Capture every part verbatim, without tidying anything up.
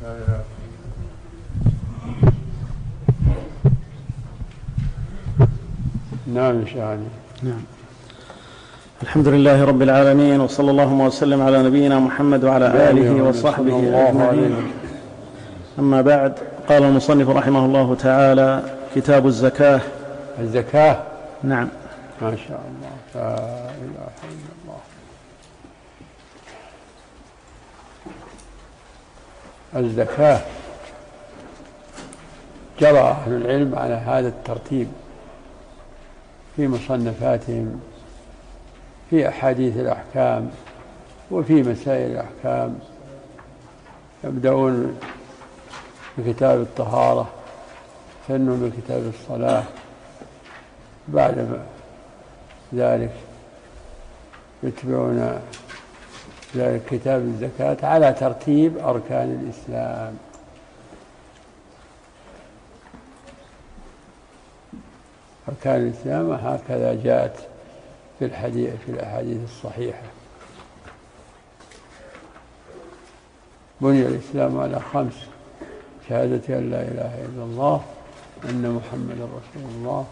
نعم إن شاء الله. نعم. الحمد لله رب العالمين، وصلى الله وسلم على نبينا محمد وعلى آله وصحبه أجمعين. أما بعد، قال المصنف رحمه الله تعالى: كتاب الزكاة. الزكاة. نعم. ما شاء الله، لا إله إلا الله. الزكاة جرى أهل العلم على هذا الترتيب في مصنفاتهم، في أحاديث الأحكام وفي مسائل الأحكام. يبدأون بكتاب الطهارة، ثنوا بكتاب الصلاة، بعد ذلك يتبعون ذلك كتاب الزكاة على ترتيب أركان الإسلام. أركان الإسلام هكذا جاءت في الحديث في الأحاديث الصحيحة: بني الإسلام على خمس: شهادة أن لا إله إلا الله وأن محمدا رسول الله،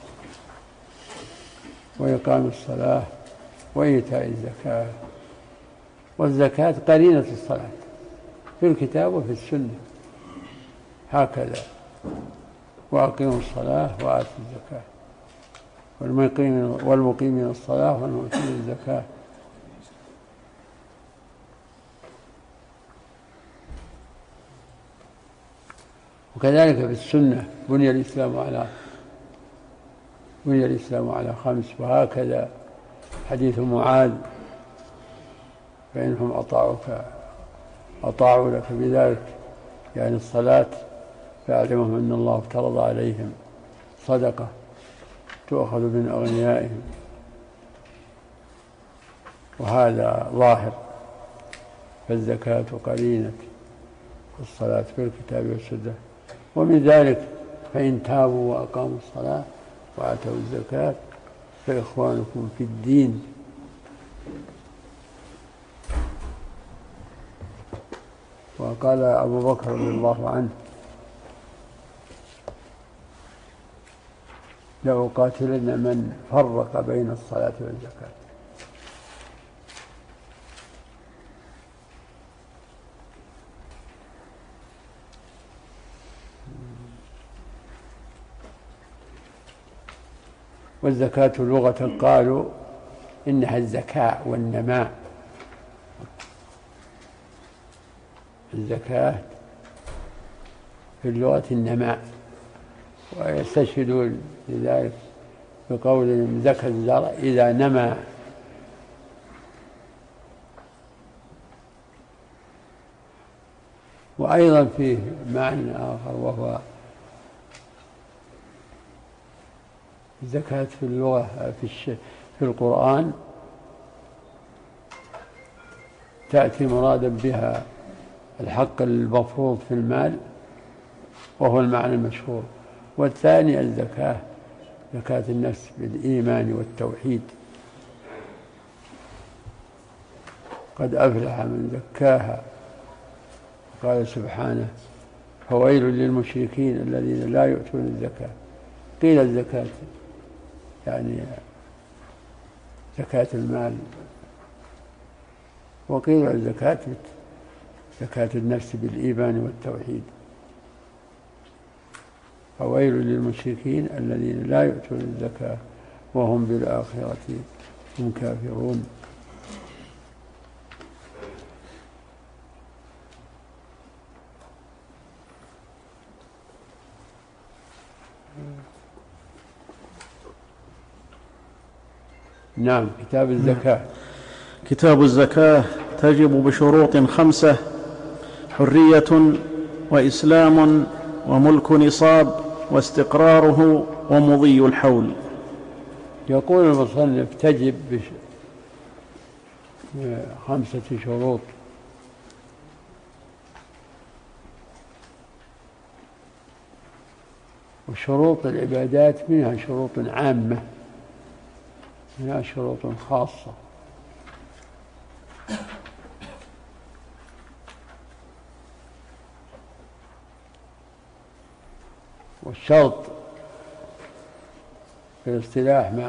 وإقام الصلاة، وإيتاء الزكاة. والزكاة قرينة الصلاة في الكتاب وفي السنة هكذا: وأقيموا الصلاة وآتوا الزكاة، والمقيمين الصلاة والمؤتين الزكاة. وكذلك في السنة: بني الإسلام على بني الإسلام على خمس. وهكذا حديث معاذ: فإنهم أطاعوك أطاعوا لك بذلك، يعني الصلاة، فاعلمهم أن الله افترض عليهم صدقة تؤخذ من أغنيائهم. وهذا ظاهر. فالزكاة قرينة الصلاة في الكتاب والسنة. ومن ذلك: فإن تابوا وأقاموا الصلاة وآتوا الزكاة فإخوانكم في الدين. وقال أبو بكر رضي الله عنه: لأقاتلن من فرق بين الصلاة والزكاة. والزكاة لغة قالوا إنها الزكاة والنماء. الزكاة في اللغة النماء، ويستشهدون لذلك بقولهم: زكى الزرع إذا نمى. وأيضا فيه معنى آخر، وهو الزكاة في اللغة في, في القرآن تأتي مرادا بها الحق المفروض في المال، وهو المعنى المشهور. والثاني الزكاة، زكاة النفس بالإيمان والتوحيد. قد أفلح من زكاها. قال سبحانه: فويل للمشركين الذين لا يؤتون الزكاة. قيل الزكاة يعني زكاة المال، وقيل الزكاة زكاة النفس بالإيمان والتوحيد. فويل للمشركين الذين لا يؤتون الزكاة وهم بالآخرة هم كافرون. نعم. كتاب الزكاة. كتاب الزكاة تجب بشروط خمسة: حرية، وإسلام، وملك نصاب، واستقراره، ومضي الحول. يقول المصنف: تجب بخمسة شروط. وشروط العبادات منها شروط عامة، منها شروط خاصة. والشرط في الاصطلاح ما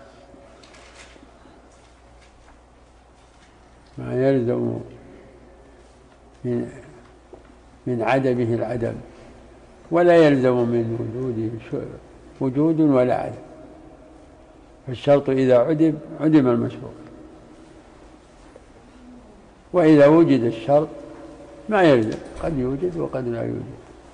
ما يلزم من من عدمه العدم، ولا يلزم من وجوده وجود ولا عدم. فالشرط إذا عدم عدم المشروط، وإذا وجد الشرط ما يلزم، قد يوجد وقد لا يوجد.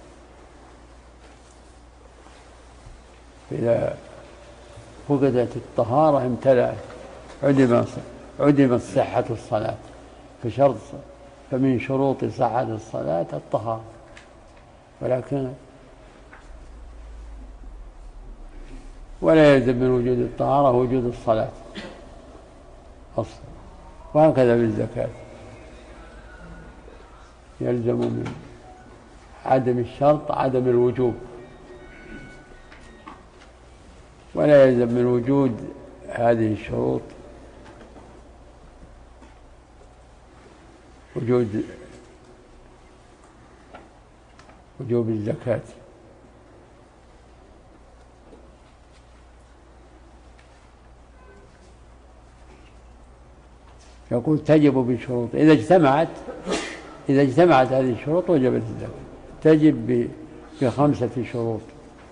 إذا فقدت الطهارة امتلأت عدم عدمت صحة الصلاة. فشرط فمن شروط صحة الصلاة الطهارة، ولكن ولا يلزم من وجود الطهارة وجود الصلاة أصلا. وهكذا بالزكاة يلزم من عدم الشرط عدم الوجوب، ولا يلزم من وجود هذه الشروط وجود وجوب الزكاة. يقول تجب بشروط، إذا اجتمعت إذا اجتمعت هذه الشروط وجبت الزكاة. تجب بخمسة شروط: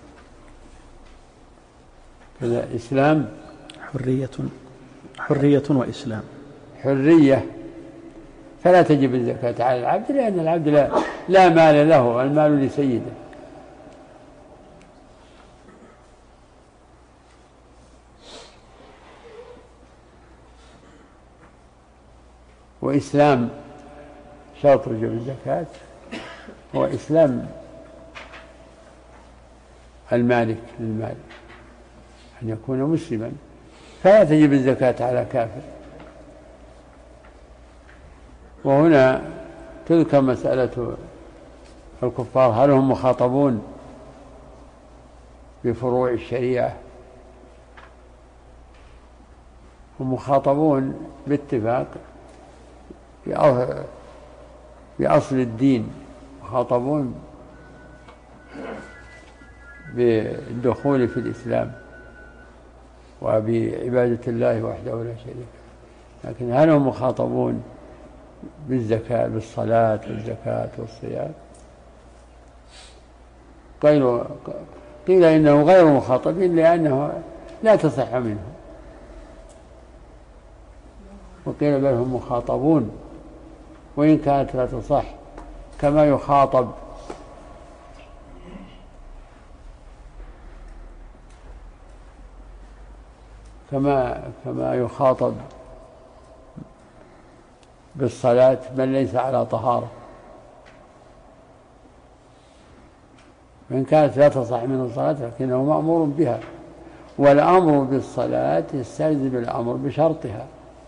كذا إسلام، حرية حرية وإسلام. حرية فلا تجب الزكاة على العبد، لأن العبد لا, لا مال له، المال لسيده. وإسلام شرط وجوب الزكاة هو إسلام المالك للمال، أن يكون مسلما، فلا تجب الزكاة على كافر. وهنا تذكر مسألة الكفار، هل هم مخاطبون بفروع الشريعة؟ هم مخاطبون باتفاق بأصل الدين، مخاطبون بالدخول في الإسلام وبعبادة الله وحده لا شريك له. لكن هل هم مخاطبون بالزكاة بالصلاة والزكاة والصيام؟ قيل قيل إنه غير مخاطبين لأنه لا تصح منه، وقيل بل هم مخاطبون وإن كانت لا تصح، كما يخاطب كما كما يخاطب بالصلاة من ليس على طهارة، وإن كانت لا تصح من الصلاة لكنه مأمور بها، والأمر بالصلاة يستلزم الأمر بشرطها.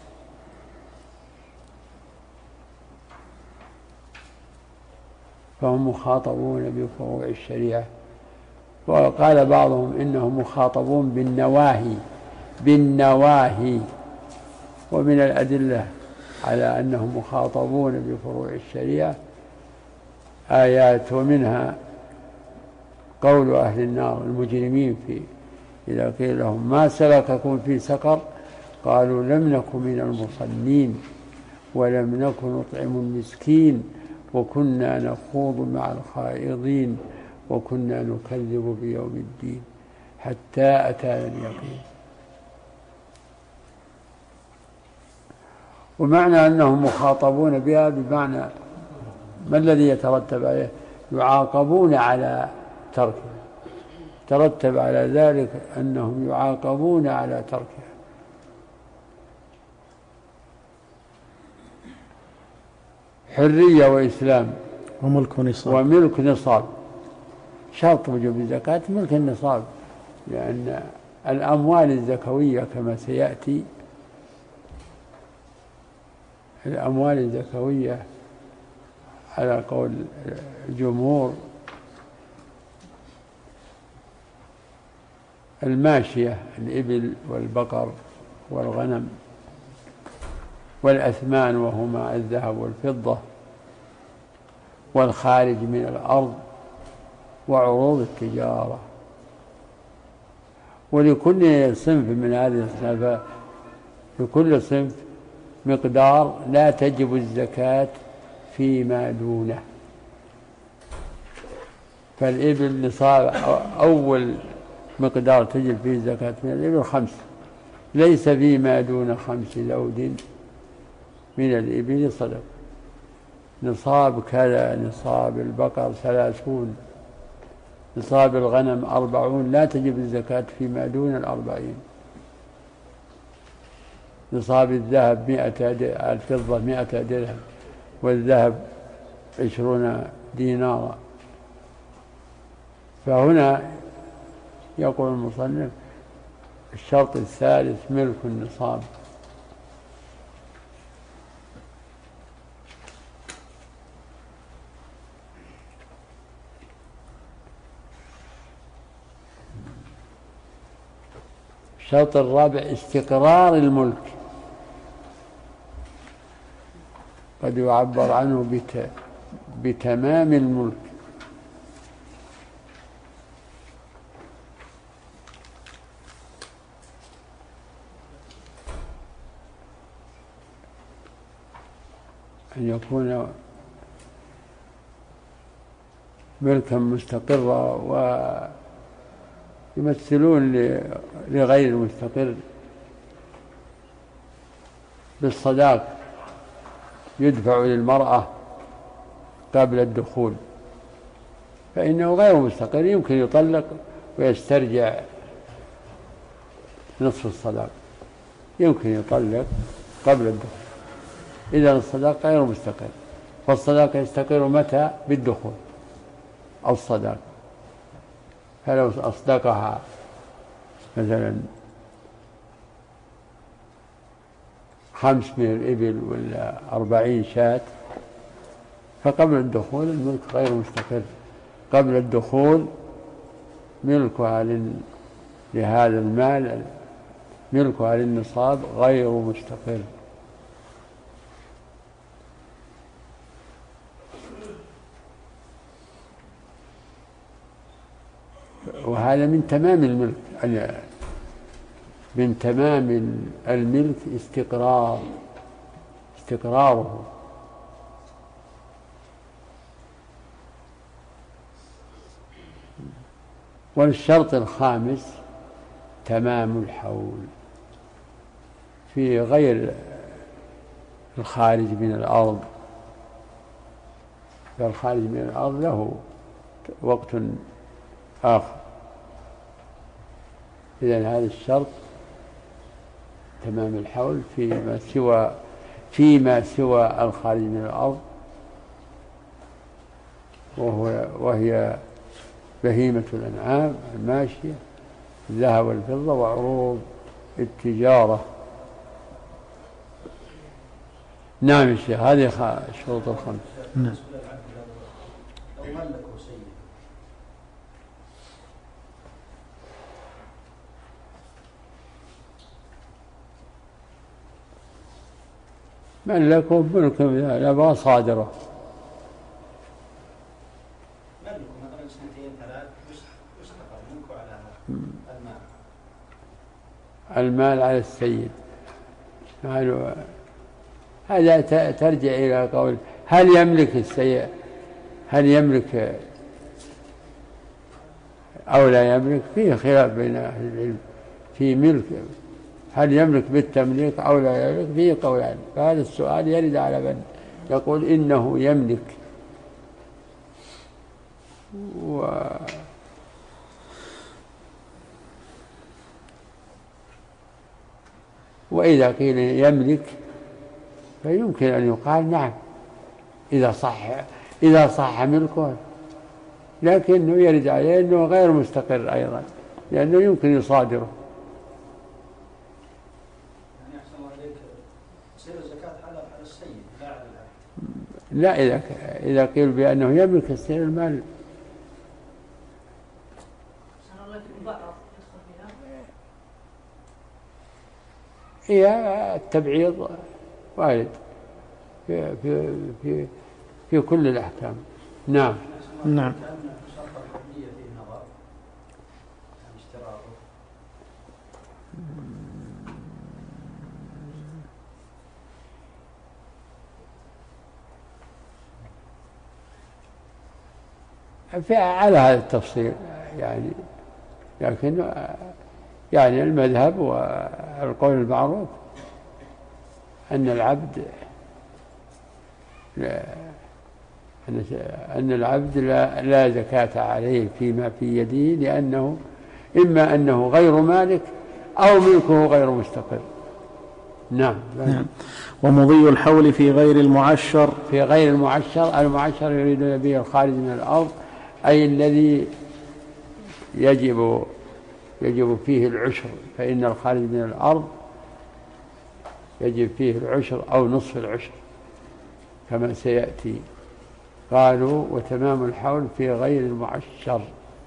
فهم مخاطبون بفروع الشريعة. وقال بعضهم إنهم مخاطبون بالنواهي بالنواهي ومن الأدلة على أنهم مخاطبون بفروع الشريعة آيات، ومنها قول أهل النار المجرمين في إذا قيل لهم ما سلككم في سقر قالوا لم نك من المصلين ولم نك نطعم المسكين وكنا نخوض مع الخائضين وكنا نكذب بيوم الدين حتى أتانا اليقين. ومعنى أنهم مخاطبون بها بمعنى ما الذي يترتب عليه؟ يعاقبون على تركها، ترتب على ذلك أنهم يعاقبون على تركها. حرية وإسلام وملك نصاب وملك نصاب. شرط وجوب الزكاة ملك النصاب، لأن الأموال الزكوية كما سيأتي الأموال الزكوية على قول الجمهور الماشية الإبل والبقر والغنم والأثمان وهما الذهب والفضة والخارج من الأرض وعروض التجارة. ولكل صنف من هذه الصنفات، لكل صنف مقدار لا تجب الزكاة فيما دونه. فالإبل نصاب أول مقدار تجب فيه الزكاة من الإبل خمس، ليس فيما دون خمس ذود من الإبل صدق. نصاب كذا، نصاب البقر ثلاثون، نصاب الغنم أربعون، لا تجب الزكاة فيما دون الأربعين. نصاب الذهب مئة، الفضة مئة درهم، والذهب عشرون دينارا. فهنا يقول المصنف: الشرط الثالث ملك النصاب. الشرط الرابع استقرار الملك، قد يعبر عنه بت... بتمام الملك. أن يكون ملكا مستقرا، ويمثلون لغير المستقر بالصداق يدفع للمرأة قبل الدخول، فإنه غير مستقر، يمكن يطلق ويسترجع نصف الصداق، يمكن يطلق قبل الدخول. إذا الصداق غير مستقر، فالصداق يستقر متى؟ بالدخول أو الصداق. فلو أصدقها مثلا خمس من الإبل ولا أربعين شاة، فقبل الدخول الملك غير مستقر، قبل الدخول ملكها لهذا المال، ملكها للنصاب غير مستقر. وهذا من تمام الملك، من تمام الملك استقرار استقراره. والشرط الخامس تمام الحول في غير الخارج من الأرض. فالخارج من الأرض له وقت آخر. إذن هذا الشرط تمام الحول فيما سوى فيما سوى الخارج من الأرض، وهو وهي بهيمة الأنعام الماشية، الذهب والفضة، وعروض التجارة. نعم يا شيخ، هذه الشروط الخمس. نعم. ملكه ملك يبغى صادره. ملكه مثلا سنتين ثلاث يستقر ملكه على المال. المال على السيد. هذا ترجع إلى قول هل يملك السيد، هل يملك أو لا يملك؟ فيه خلاف بين أهل العلم في ملك، هل يملك بالتمليك أو لا يملك؟ فيه قولان. فهذا السؤال يرد على من يقول إنه يملك، و وإذا قيل يملك فيمكن أن يقال نعم إذا صح إذا صح ملكه، لكنه يرد عليه أنه غير مستقر أيضا، لأنه يمكن يصادره. لا، إذا إذا قيل بأنه يملك السير المال. هي التبعيض وارد في في في في كل الأحكام. نعم. نعم. في على هذا التفصيل يعني، لكن يعني المذهب والقول المعروف أن العبد لا أن العبد لا, لا زكاة عليه فيما في يده، لأنه إما أنه غير مالك أو ملكه غير مستقر. نعم. نعم. ومضي الحول في غير المعشر. في غير المعشر، المعشر يريد به الخارج من الأرض، أي الذي يجب يجب فيه العشر، فإن الخارج من الأرض يجب فيه العشر أو نصف العشر كما سيأتي. قالوا وتمام الحول في غير المعشر.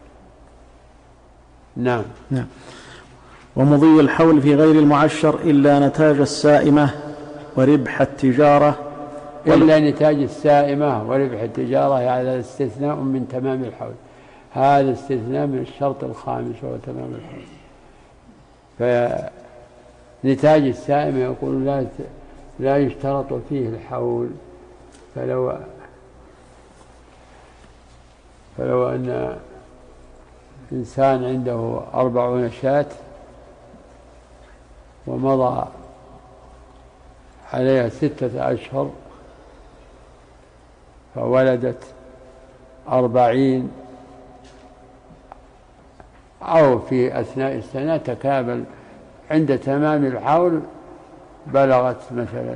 نعم. نعم. ومضي الحول في غير المعشر إلا نتاج السائمة وربح التجارة. إلا نتاج السائمة وربح التجارة، هذا يعني استثناء من تمام الحول، هذا استثناء من الشرط الخامس وهو تمام الحول. فنتاج السائمة يقول لا لا يشترط فيه الحول، فلو فلو أن إنسان عنده أربعون شاة ومضى عليها ستة أشهر فولدت أربعين، أو في أثناء السنة تكامل عند تمام الحول بلغت مثلا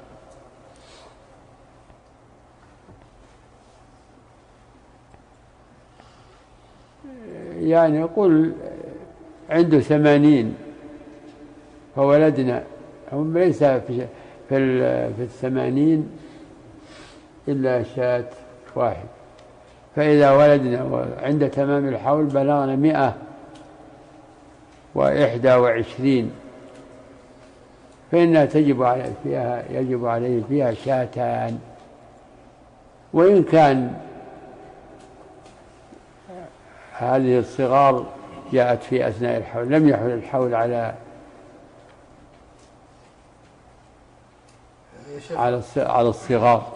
يعني يقول عنده ثمانين فولدنا، هم ليس في في الثمانين إلا شاة واحد، فإذا ولدنا عند تمام الحول بلغنا مئة وإحدى وعشرين، فإنها تجب عليه فيها يجب عليه فيها شاتان. وإن كان هذه الصغار جاءت في أثناء الحول لم يحل الحول على على على الصغار،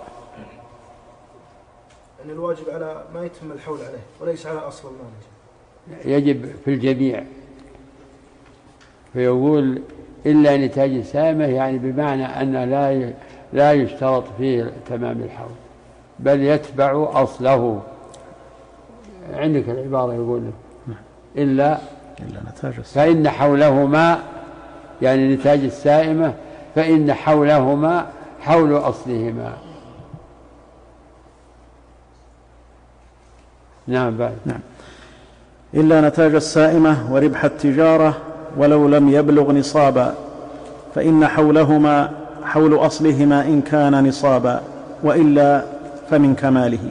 أن الواجب على ما يتم الحول عليه وليس على أصل المال، يجب في الجميع. فيقول إلا نتاج السائمة، يعني بمعنى أن لا لا يشترط فيه تمام الحول بل يتبع أصله. عندك العبارة يقول إلا إلا نتاج السائمة فإن حولهما، يعني نتاج السائمة فإن حولهما حول أصلهما. نعم بعد. نعم. إلا نتاج السائمة وربح التجارة ولو لم يبلغ نصابا، فإن حولهما حول أصلهما إن كان نصابا، وإلا فمن كماله.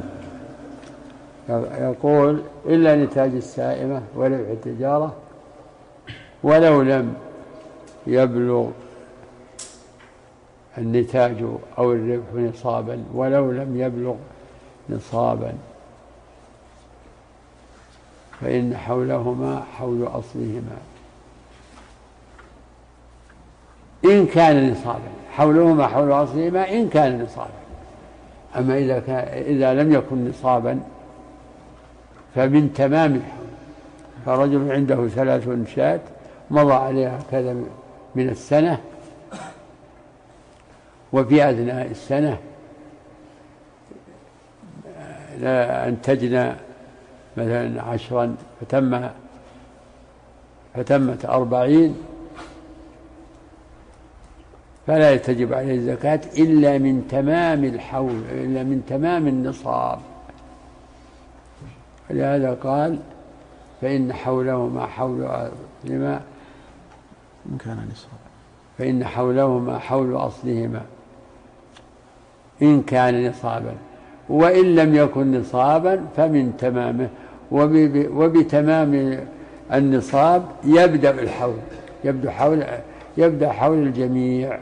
يقول إلا نتاج السائمة وربح التجارة ولو لم يبلغ النتاج أو الربح نصابا، ولو لم يبلغ نصابا فإن حولهما حول أصلهما إن كان نصابا. حولهما حول أصلهما إن كان نصابا، أما إذا, كان إذا لم يكن نصابا فمن تمام الحول. فرجل عنده ثلاث شاة مضى عليها كذا من السنة، وفي أثناء السنة لا أنتجنا مثلا عشرا فتم فتمت أربعين، فلا تجب عليه الزكاة إلا من تمام الحول، إلا من تمام النصاب. لهذا قال فإن حولهما حول لما إن كان نصابا، فإن حولهما حول أصلهما إن كان نصابا، وإن لم يكن نصابا فمن تمامه. وبتمام النصاب يبدأ الحول، يبدأ حول يبدأ حول الجميع.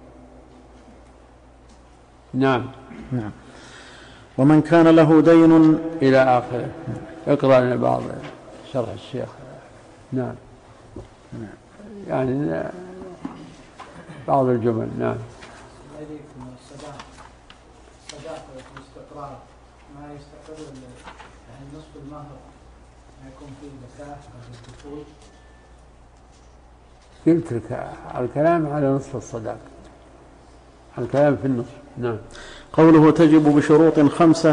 نعم. نعم. ومن كان له دين إلى آخره. اقرأ لنا بعض شرح الشيخ. نعم. يعني بعض الجمل. نعم. الصداقة الاستقرار ما يستقر يعني نصف المهر ما يكون فيه زكاة قبل الدخول؟ قلت لك الكلام على نصف الصداق، الكلام في النصف. نعم. قوله تجب بشروط خمسة.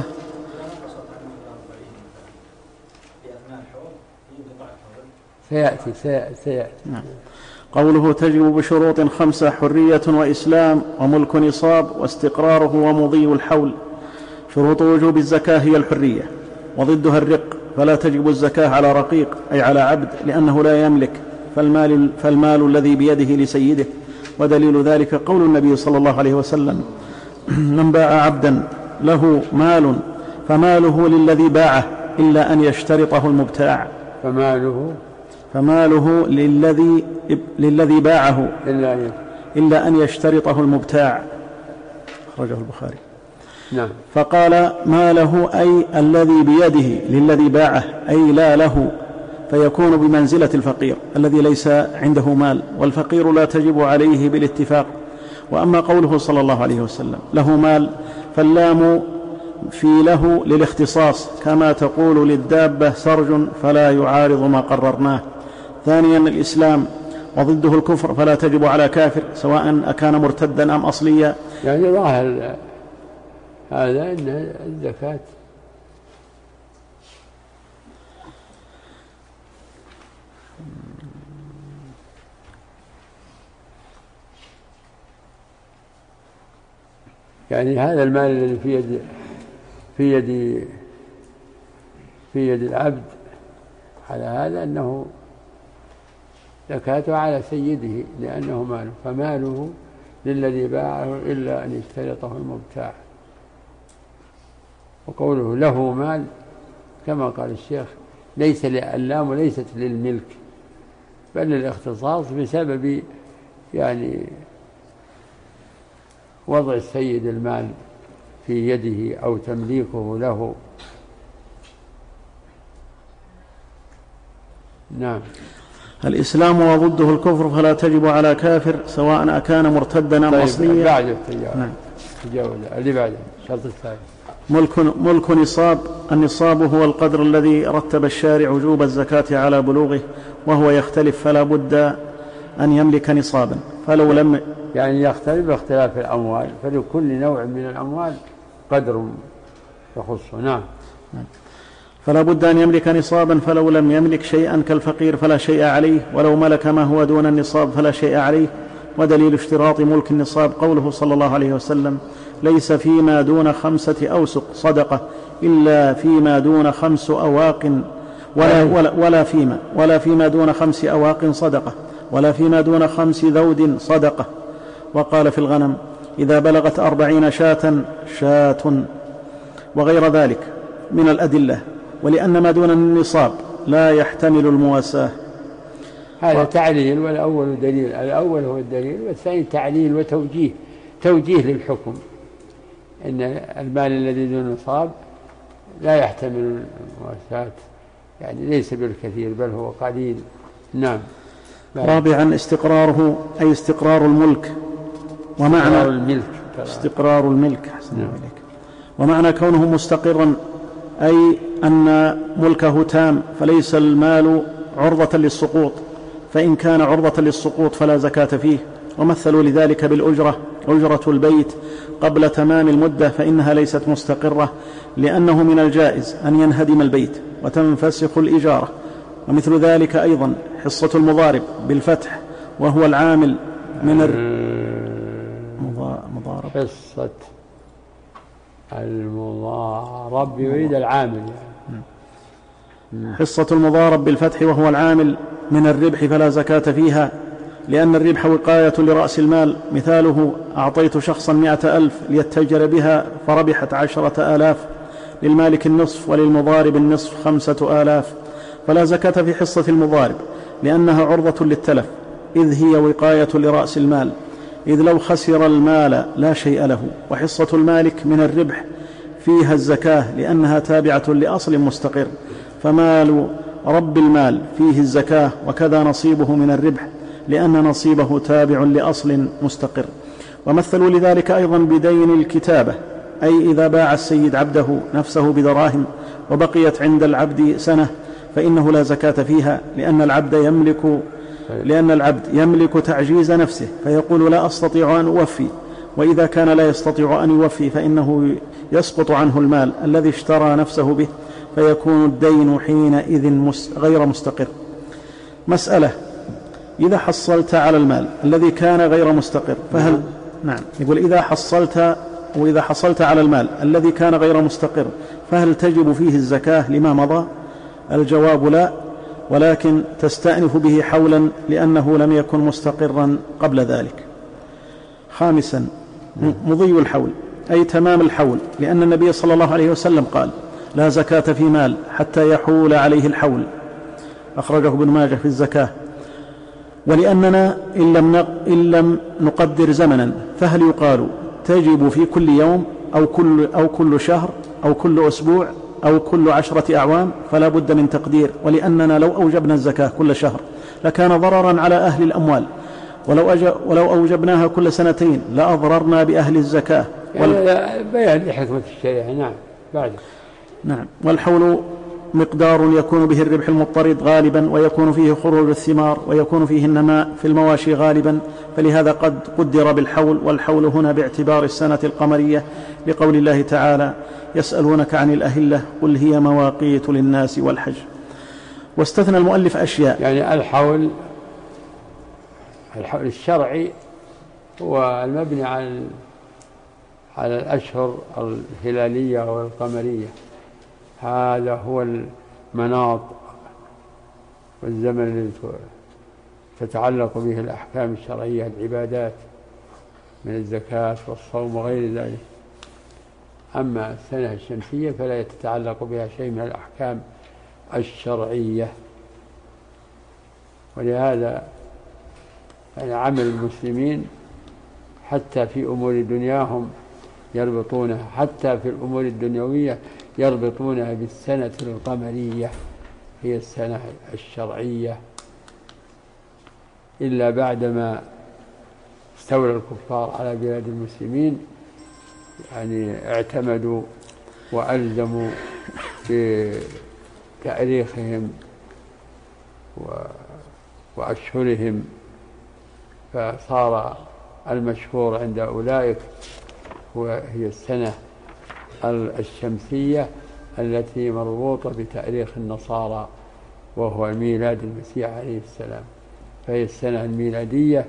سيأتي سيأتي. نعم. قوله تجب بشروط خمسة: حرية وإسلام وملك نصاب واستقراره ومضي الحول. شروط وجوب الزكاة هي الحرية، وضدها الرق، فلا تجب الزكاة على رقيق أي على عبد، لأنه لا يملك، فالمال, فالمال الذي بيده لسيده. ودليل ذلك قول النبي صلى الله عليه وسلم: من باع عبدا له مال فماله للذي باعه إلا أن يشترطه المبتاع. فماله فماله للذي, للذي باعه إلا, إلا أن يشترطه المبتاع. أخرجه البخاري. نعم. فقال ماله أي الذي بيده للذي باعه، أي لا له، فيكون بمنزلة الفقير الذي ليس عنده مال، والفقير لا تجب عليه بالاتفاق. وأما قوله صلى الله عليه وسلم له مال، فاللام في له للاختصاص، كما تقول للدابة سرج، فلا يعارض ما قررناه. ثانيا الإسلام، وضده الكفر، فلا تجب على كافر سواء أكان مرتدا أم أصليا. يعني ظاهر هذا أن الزكاة يعني هذا المال الذي في يد في يد في يد العبد، على هذا أنه زكاته على سيده لأنه ماله، فماله للذي باعه إلا أن يشترطه المبتاع. وقوله له مال كما قال الشيخ ليس اللام ليست للملك بل للاختصاص بسبب يعني وضع السيد المال في يده أو تمليكه له. نعم. الإسلام وضده الكفر، فلا تجب على كافر سواء أكان مرتدا أم طيب أصليا. بعده تجاوز. نعم. تجاوز اللي بعده الشرط الثالث. ملك, ملك نصاب. النصاب هو القدر الذي رتب الشارع وجوب الزكاة على بلوغه، وهو يختلف، فلا بد أن يملك نصابا، فلو لم يعني يختلف باختلاف الأموال، فلكل نوع من الأموال قدر يخصه. نعم. فلا بد أن يملك نصابا، فلو لم يملك شيئا كالفقير فلا شيء عليه، ولو ملك ما هو دون النصاب فلا شيء عليه. ودليل اشتراط ملك النصاب قوله صلى الله عليه وسلم: ليس فيما دون خمسة أوسق صدقة إلا فيما دون خمس أواق، ولا, ولا, ولا, فيما ولا فيما دون خمس أواق صدقة، ولا فيما دون خمس ذود صدقة. وقال في الغنم: إذا بلغت أربعين شاة شاة، وغير ذلك من الأدلة. ولأن ما دون النصاب لا يحتمل المواساة. هذا و... تعليل، والأول دليل. الأول هو الدليل، والثاني تعليل وتوجيه، توجيه للحكم إن المال الذي دون النصاب لا يحتمل المواساة، يعني ليس بالكثير بل هو قليل. نعم. رابعا استقراره، أي استقرار الملك، ومعنى استقرار الملك استقرار الملك نعم. ومعنى كونه مستقرا أي أن ملكه تام، فليس المال عرضة للسقوط، فإن كان عرضة للسقوط فلا زكاة فيه. ومثلوا لذلك بالأجرة، أجرة البيت قبل تمام المدة فإنها ليست مستقرة، لأنه من الجائز أن ينهدم البيت وتنفسخ الإجارة. ومثل ذلك أيضا حصة المضارب بالفتح، وهو العامل من المضارب. حصة المضارب يريد العامل يعني. حصة المضارب بالفتح وهو العامل من الربح فلا زكاة فيها، لأن الربح وقاية لرأس المال. مثاله: أعطيت شخصا مئة ألف ليتجر بها فربحت عشرة آلاف، للمالك النصف وللمضارب النصف خمسة آلاف. فلا زكاة في حصة المضارب لأنها عرضة للتلف، إذ هي وقاية لرأس المال، إذ لو خسر المال لا شيء له. وحصة المالك من الربح فيها الزكاة لأنها تابعة لأصل مستقر، فمال رب المال فيه الزكاة، وكذا نصيبه من الربح لأن نصيبه تابع لأصل مستقر. ومثلوا لذلك أيضا بدين الكتابة أي إذا باع السيد عبده نفسه بدراهم وبقيت عند العبد سنة فإنه لا زكاة فيها، لأن العبد يملك لأن العبد يملك تعجيز نفسه فيقول لا أستطيع أن أوفي، وإذا كان لا يستطيع أن يوفي فإنه يسقط عنه المال الذي اشترى نفسه به، فيكون الدين حينئذ غير مستقر. مسألة: إذا حصلت على المال الذي كان غير مستقر فهل نعم يقول إذا حصلت وإذا حصلت على المال الذي كان غير مستقر فهل تجب فيه الزكاة لما مضى؟ الجواب لا، ولكن تستأنف به حولا لأنه لم يكن مستقرا قبل ذلك. خامسا: مضي الحول أي تمام الحول، لأن النبي صلى الله عليه وسلم قال: لا زكاة في مال حتى يحول عليه الحول، أخرجه ابن ماجه في الزكاة. ولأننا إن لم, إن لم نقدر زمنا فهل يقال تجب في كل يوم أو كل, أو كل شهر أو كل أسبوع أو كل عشرة أعوام؟ فلا بد من تقدير، ولأننا لو أوجبنا الزكاة كل شهر لكان ضررا على أهل الأموال، ولو, ولو أوجبناها كل سنتين لأضررنا بأهل الزكاة. يعني بيان لحكمة الشريعة. نعم. بعد. نعم. والحول مقدار يكون به الربح المضطرد غالبا، ويكون فيه خروج الثمار، ويكون فيه النماء في المواشي غالبا، فلهذا قد قدر بالحول، والحول هنا باعتبار السنة القمرية، لقول الله تعالى: يسألونك عن الأهلة قل هي مواقيت للناس والحج. واستثنى المؤلف أشياء. يعني الحول الحول الشرعي هو المبني على على الأشهر الهلالية والقمرية، هذا هو المناط والزمن الذي تتعلق به الأحكام الشرعية، العبادات من الزكاة والصوم وغير ذلك. أما السنة الشمسية فلا يتعلق بها شيء من الأحكام الشرعية. ولهذا يعني عمل المسلمين حتى في أمور دنياهم يربطونها، حتى في الأمور الدنيوية يربطونها بالسنة القمرية، هي السنة الشرعية، إلا بعدما استولى الكفار على بلاد المسلمين يعني اعتمدوا وألزموا بتاريخهم وأشهرهم، فصار المشهور عند أولئك وهي السنة الشمسية التي مربوطة بتاريخ النصارى وهو ميلاد المسيح عليه السلام، فهي السنة الميلادية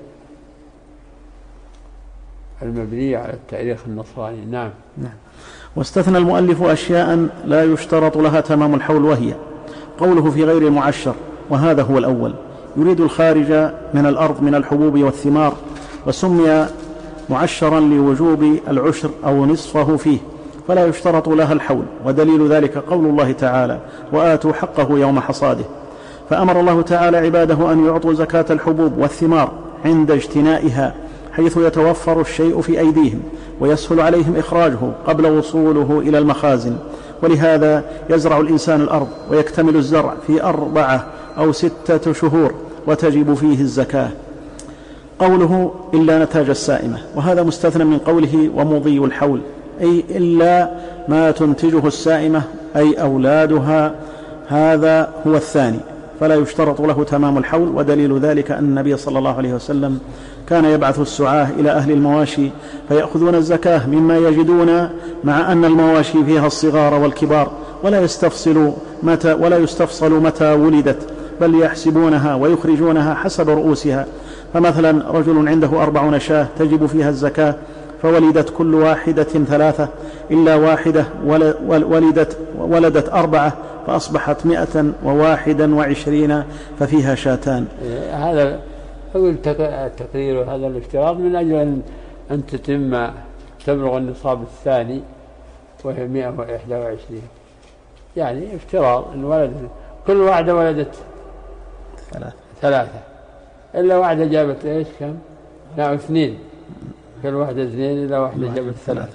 المبنية على التاريخ النصراني. نعم. نعم. واستثنى المؤلف أشياء لا يشترط لها تمام الحول، وهي قوله في غير المعشر، وهذا هو الأول، يريد الخارج من الأرض من الحبوب والثمار، وسمي معشرا لوجوب العشر أو نصفه فيه، فلا يشترط لها الحول. ودليل ذلك قول الله تعالى: وآتوا حقه يوم حصاده. فأمر الله تعالى عباده أن يعطوا زكاة الحبوب والثمار عند اجتنائها، حيث يتوفر الشيء في أيديهم ويسهل عليهم إخراجه قبل وصوله إلى المخازن. ولهذا يزرع الإنسان الأرض ويكتمل الزرع في أربعة أو ستة شهور وتجب فيه الزكاة. قوله إلا نتاج السائمة، وهذا مستثنى من قوله ومضي الحول، أي إلا ما تنتجه السائمة أي أولادها، هذا هو الثاني، فلا يشترط له تمام الحول. ودليل ذلك أن النبي صلى الله عليه وسلم كان يبعث السعاة إلى أهل المواشي فيأخذون الزكاة مما يجدون، مع أن المواشي فيها الصغار والكبار، ولا يستفصل متى ولا يستفصل متى ولدت، بل يحسبونها ويخرجونها حسب رؤوسها. فمثلا رجل عنده أربعون شاة تجب فيها الزكاة، فولدت كل واحدة ثلاثة إلا واحدة ولدت, ولدت أربعة فأصبحت مئة وواحدا وعشرين ففيها شاتان. هذا هو التقرير، هذا الافتراض من أجل أن تتم تبلغ النصاب الثاني وهي مئة وإحدى وعشرين، يعني افتراض أن ولد كل واحدة ولدت ثلاثة ثلاثة إلا واحدة جابت إيش كم؟ لا اثنين، كل واحدة اثنين إلا واحدة جابت ثلاثة.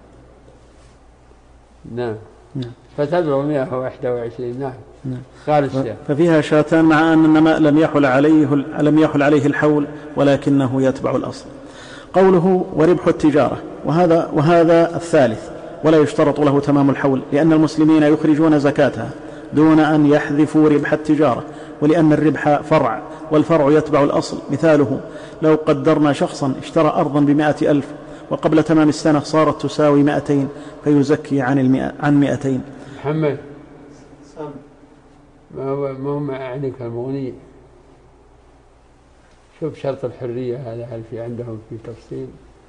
نعم. نعم. فتبلغ مئة وإحدى وعشرين. نعم. نعم. قال الشيخ ففيها شاتان، مع أن النماء لم يحل عليه لم يحل عليه الحول ولكنه يتبع الأصل. قوله وربح التجارة، وهذا وهذا الثالث، ولا يشترط له تمام الحول، لأن المسلمين يخرجون زكاتها دون أن يحذفوا ربح التجارة، ولأن الربح فرع والفرع يتبع الأصل. مثاله لو قدرنا شخصا اشترى أرضا بمائة ألف وقبل تمام السنة صارت تساوي مائتين فيزكي عن المئة عن مائتين. محمد ما هو ما هو معنيك المغني. شوف شرط الحرية هذا هل في عندهم في تفصيل؟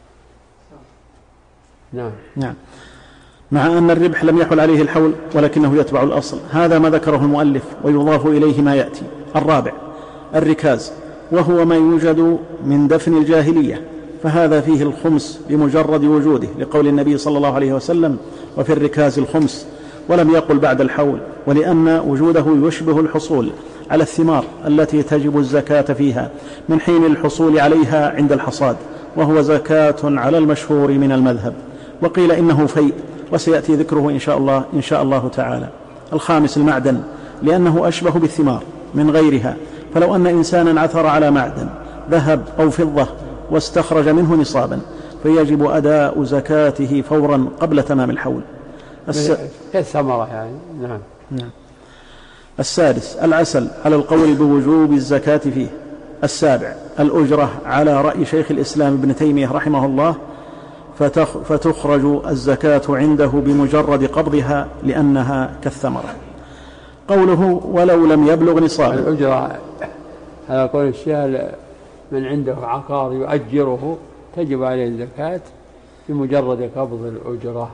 نعم نعم مع أن الربح لم يحل عليه الحول ولكنه يتبع الأصل. هذا ما ذكره المؤلف، ويضاف إليه ما يأتي. الرابع الركاز، وهو ما يوجد من دفن الجاهلية، فهذا فيه الخمس بمجرد وجوده، لقول النبي صلى الله عليه وسلم: وفي الركاز الخمس، ولم يقل بعد الحول، ولأن وجوده يشبه الحصول على الثمار التي تجب الزكاة فيها من حين الحصول عليها عند الحصاد، وهو زكاة على المشهور من المذهب. وقيل إنه فيء، وسيأتي ذكره إن شاء الله إن شاء الله تعالى. الخامس المعدن، لأنه أشبه بالثمار من غيرها، فلو أن إنسانا عثر على معدن ذهب أو فضة واستخرج منه نصابا فيجب أداء زكاته فورا قبل تمام الحول. الس... الثمرة يعني. نعم. نعم. السادس العسل، على القول بوجوب الزكاة فيه. السابع الأجرة، على رأي شيخ الإسلام ابن تيمية رحمه الله، فتخ... فتخرج الزكاة عنده بمجرد قبضها لأنها كالثمرة. قوله ولو لم يبلغ نصابا، الأجرة على قول الشيخ من عنده عقار يؤجره تجب عليه الزكاة بمجرد قبض الأجرة.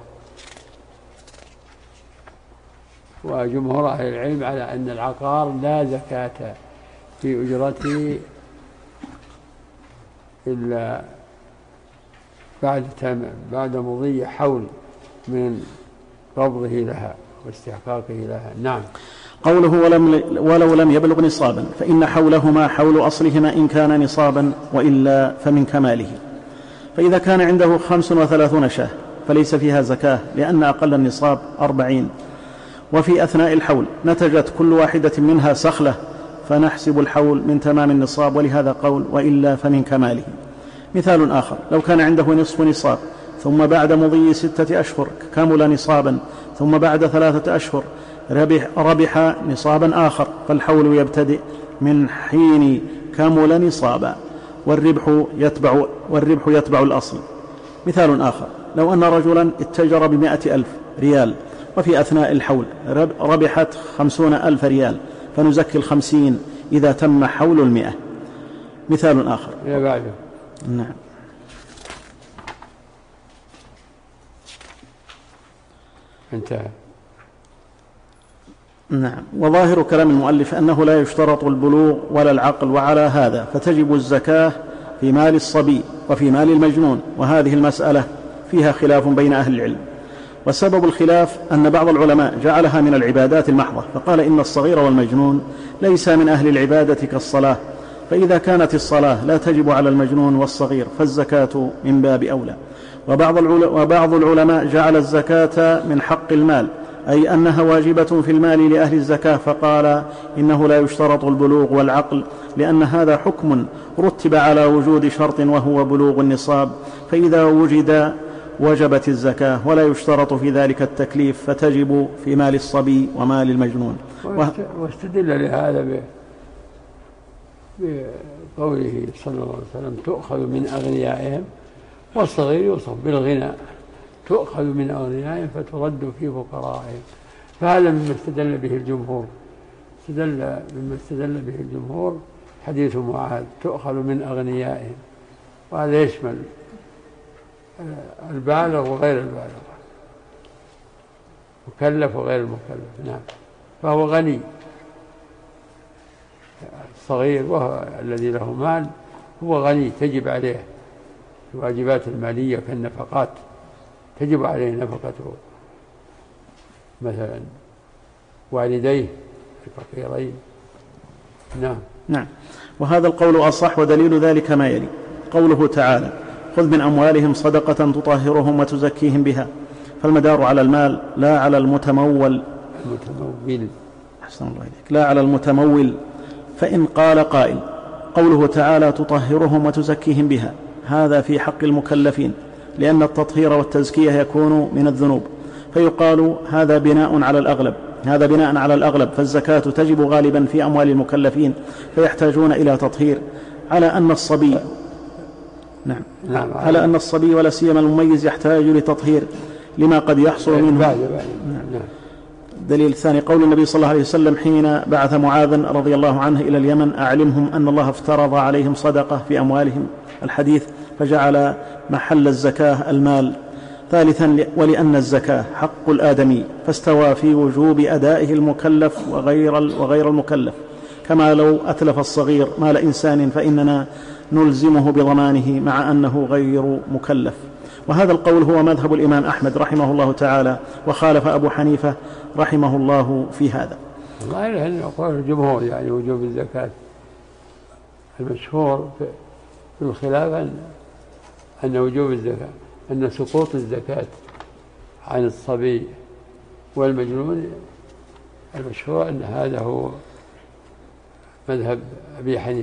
وجمهور أهل العلم على أن العقار لا زكاة في أجرته إلا بعد تمام بعد مضي حول من قبضه لها واستحقاقه لها. نعم. قوله ولم ولو لم يبلغ نصابا، فإن حولهما حول أصلهما إن كان نصابا، وإلا فمن كماله. فإذا كان عنده خمس وثلاثون شاة فليس فيها زكاة، لأن أقل النصاب أربعين، وفي أثناء الحول نتجت كل واحدة منها سخلة، فنحسب الحول من تمام النصاب، ولهذا قول وإلا فمن كماله. مثال آخر، لو كان عنده نصف نصاب ثم بعد مضي ستة أشهر كمل نصابا، ثم بعد ثلاثة أشهر ربح, ربح نصابا آخر، فالحول يبتدئ من حين كمل نصابا، والربح يتبع, والربح يتبع الأصل. مثال آخر، لو أن رجلا اتجر بمائة ألف ريال وفي أثناء الحول ربحت خمسون ألف ريال، فنزكي الخمسين إذا تم حول المئة. مثال آخر. يا بعده. نعم. انتهى. نعم. وظاهر كلام المؤلف أنه لا يشترط البلوغ ولا العقل، وعلى هذا فتجب الزكاة في مال الصبي وفي مال المجنون، وهذه المسألة فيها خلاف بين أهل العلم. وسبب الخلاف أن بعض العلماء جعلها من العبادات المحضة، فقال إن الصغير والمجنون ليس من أهل العبادة كالصلاة، فإذا كانت الصلاة لا تجب على المجنون والصغير فالزكاة من باب أولى. وبعض العلماء جعل الزكاة من حق المال، أي أنها واجبة في المال لأهل الزكاة، فقال إنه لا يشترط البلوغ والعقل، لأن هذا حكم رتب على وجود شرط وهو بلوغ النصاب، فإذا وجد وجبت الزكاة، ولا يشترط في ذلك التكليف، فتجب في مال الصبي ومال المجنون. واستدل لهذا بقوله صلى الله عليه وسلم تؤخذ من أغنيائهم، والصغير يوصف بالغنى، تؤخذ من أغنيائهم فترد في فقرائهم. فهذا مما استدل به الجمهور، استدل مما استدل به الجمهور حديث معاذ تؤخذ من أغنيائهم، وهذا يشمل البالغ وغير البالغ، مكلف وغير المكلف. نعم. فهو غني الصغير، وهو الذي له مال هو غني، تجب عليه الواجبات المالية كالنفقات، تجب عليه نفقته مثلا والديه الفقيرين. نعم. نعم. وهذا القول أصح، ودليل ذلك ما يلي: قوله تعالى: خذ من أموالهم صدقة تطهرهم وتزكيهم بها، فالمدار على المال لا على المتمول المتمول أحسن الله إليك لا على المتمول. فإن قال قائل: قوله تعالى تطهرهم وتزكيهم بها، هذا في حق المكلفين، لأن التطهير والتزكية يكون من الذنوب، فيقال هذا بناء على الأغلب هذا بناء على الأغلب فالزكاة تجب غالبا في أموال المكلفين فيحتاجون إلى تطهير، على أن الصبي نعم نعم على أن الصبي ولا سيما المميز يحتاج لتطهير لما قد يحصل منه. نعم. دليل الثاني قول النبي صلى الله عليه وسلم حين بعث معاذا رضي الله عنه إلى اليمن: أعلمهم أن الله افترض عليهم صدقة في أموالهم، الحديث، فجعل محل الزكاة المال. ثالثا ولأن الزكاة حق الآدمي فاستوى في وجوب أدائه المكلف وغير, وغير المكلف، كما لو أتلف الصغير مال إنسان فإننا نلزمه بضمانه مع أنه غير مكلف. وهذا القول هو مذهب الإمام أحمد رحمه الله تعالى، وخالف أبو حنيفة رحمه الله في هذا. الله إله قول الجمهور يعني وجوب الزكاة. المشهور في الخلاف أن وجوب الزكاة أن سقوط الزكاة عن الصبي والمجنون، المشهور أن هذا هو مذهب أبي حنيفة.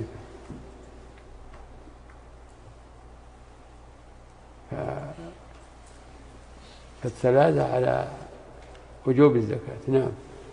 فالثلاثة على وجوب الزكاة. نعم.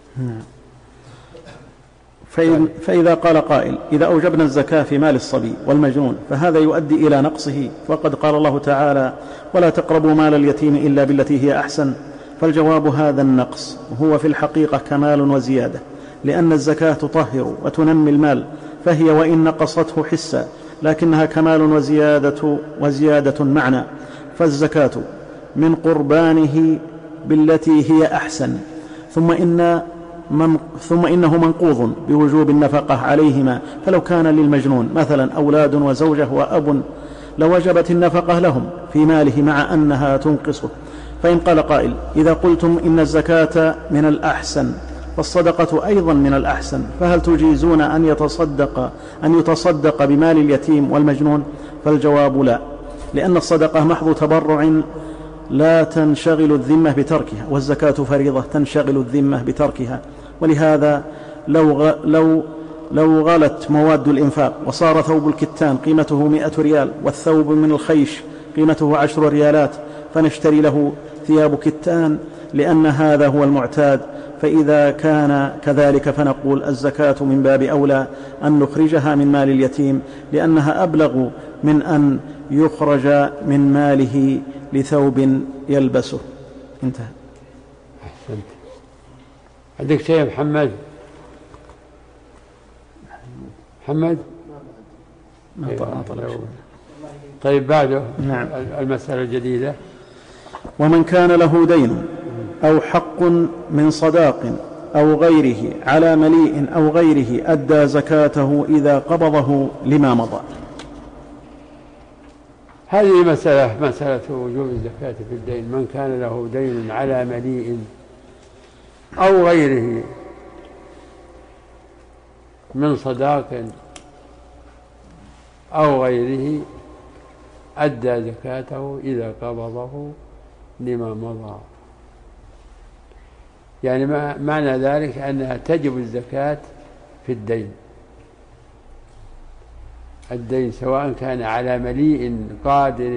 فإذا قال قائل: إذا أوجبنا الزكاة في مال الصبي والمجنون فهذا يؤدي إلى نقصه، وقد قال الله تعالى: ولا تقربوا مال اليتيم إلا بالتي هي أحسن. فالجواب: هذا النقص هو في الحقيقة كمال وزيادة، لأن الزكاة تطهر وتنمي المال، فهي وإن نقصته حسا لكنها كمال وزيادة, وزيادة معنى. فالزكاة من قربانه بالتي هي أحسن، ثم إن من ثم إنه منقوض بوجوب النفقة عليهما، فلو كان للمجنون مثلا أولاد وزوجة وأب لوجبت النفقة لهم في ماله مع أنها تنقصه. فإن قال قائل: إذا قلتم إن الزكاة من الأحسن فالصدقة أيضا من الأحسن، فهل تجيزون أن يتصدق, أن يتصدق بمال اليتيم والمجنون؟ فالجواب: لا، لأن الصدقة محض تبرع لا تنشغل الذمة بتركها، والزكاة فريضة تنشغل الذمة بتركها. ولهذا لو, غ... لو... لو غلت مواد الإنفاق وصار ثوب الكتان قيمته مئة ريال والثوب من الخيش قيمته عشر ريالات فنشتري له ثياب كتان لأن هذا هو المعتاد، فإذا كان كذلك فنقول الزكاة من باب أولى أن نخرجها من مال اليتيم، لأنها أبلغ من أن يخرج من ماله لثوب يلبسه. انتهى. أحسنت. عندك شيء يا محمد؟ محمد؟ طيب بعده. نعم. المسألة الجديدة: ومن كان له دين أو حق من صداق أو غيره على مليء أو غيره أدى زكاته إذا قبضه لما مضى. هذه مسألة مسألة وجوب الزكاة في الدين. من كان له دين على مليء أو غيره من صداق أو غيره أدى زكاته إذا قبضه لما مضى. يعني معنى ذلك أنها تجب الزكاة في الدين. الدين سواء كان على مليء قادر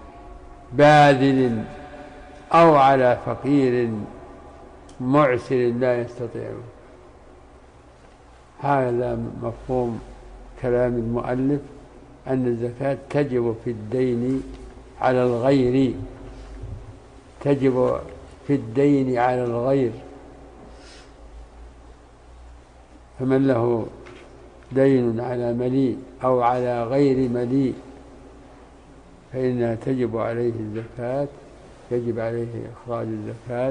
باذل أو على فقير معسر لا يستطيع. هذا مفهوم كلام المؤلف، أن الزكاة تجب في الدين على الغير، تجب في الدين على الغير. فمن له دين على مليء أو على غير مليء فإنها تجب عليه الزكاة، يجب عليه إخراج الزكاة.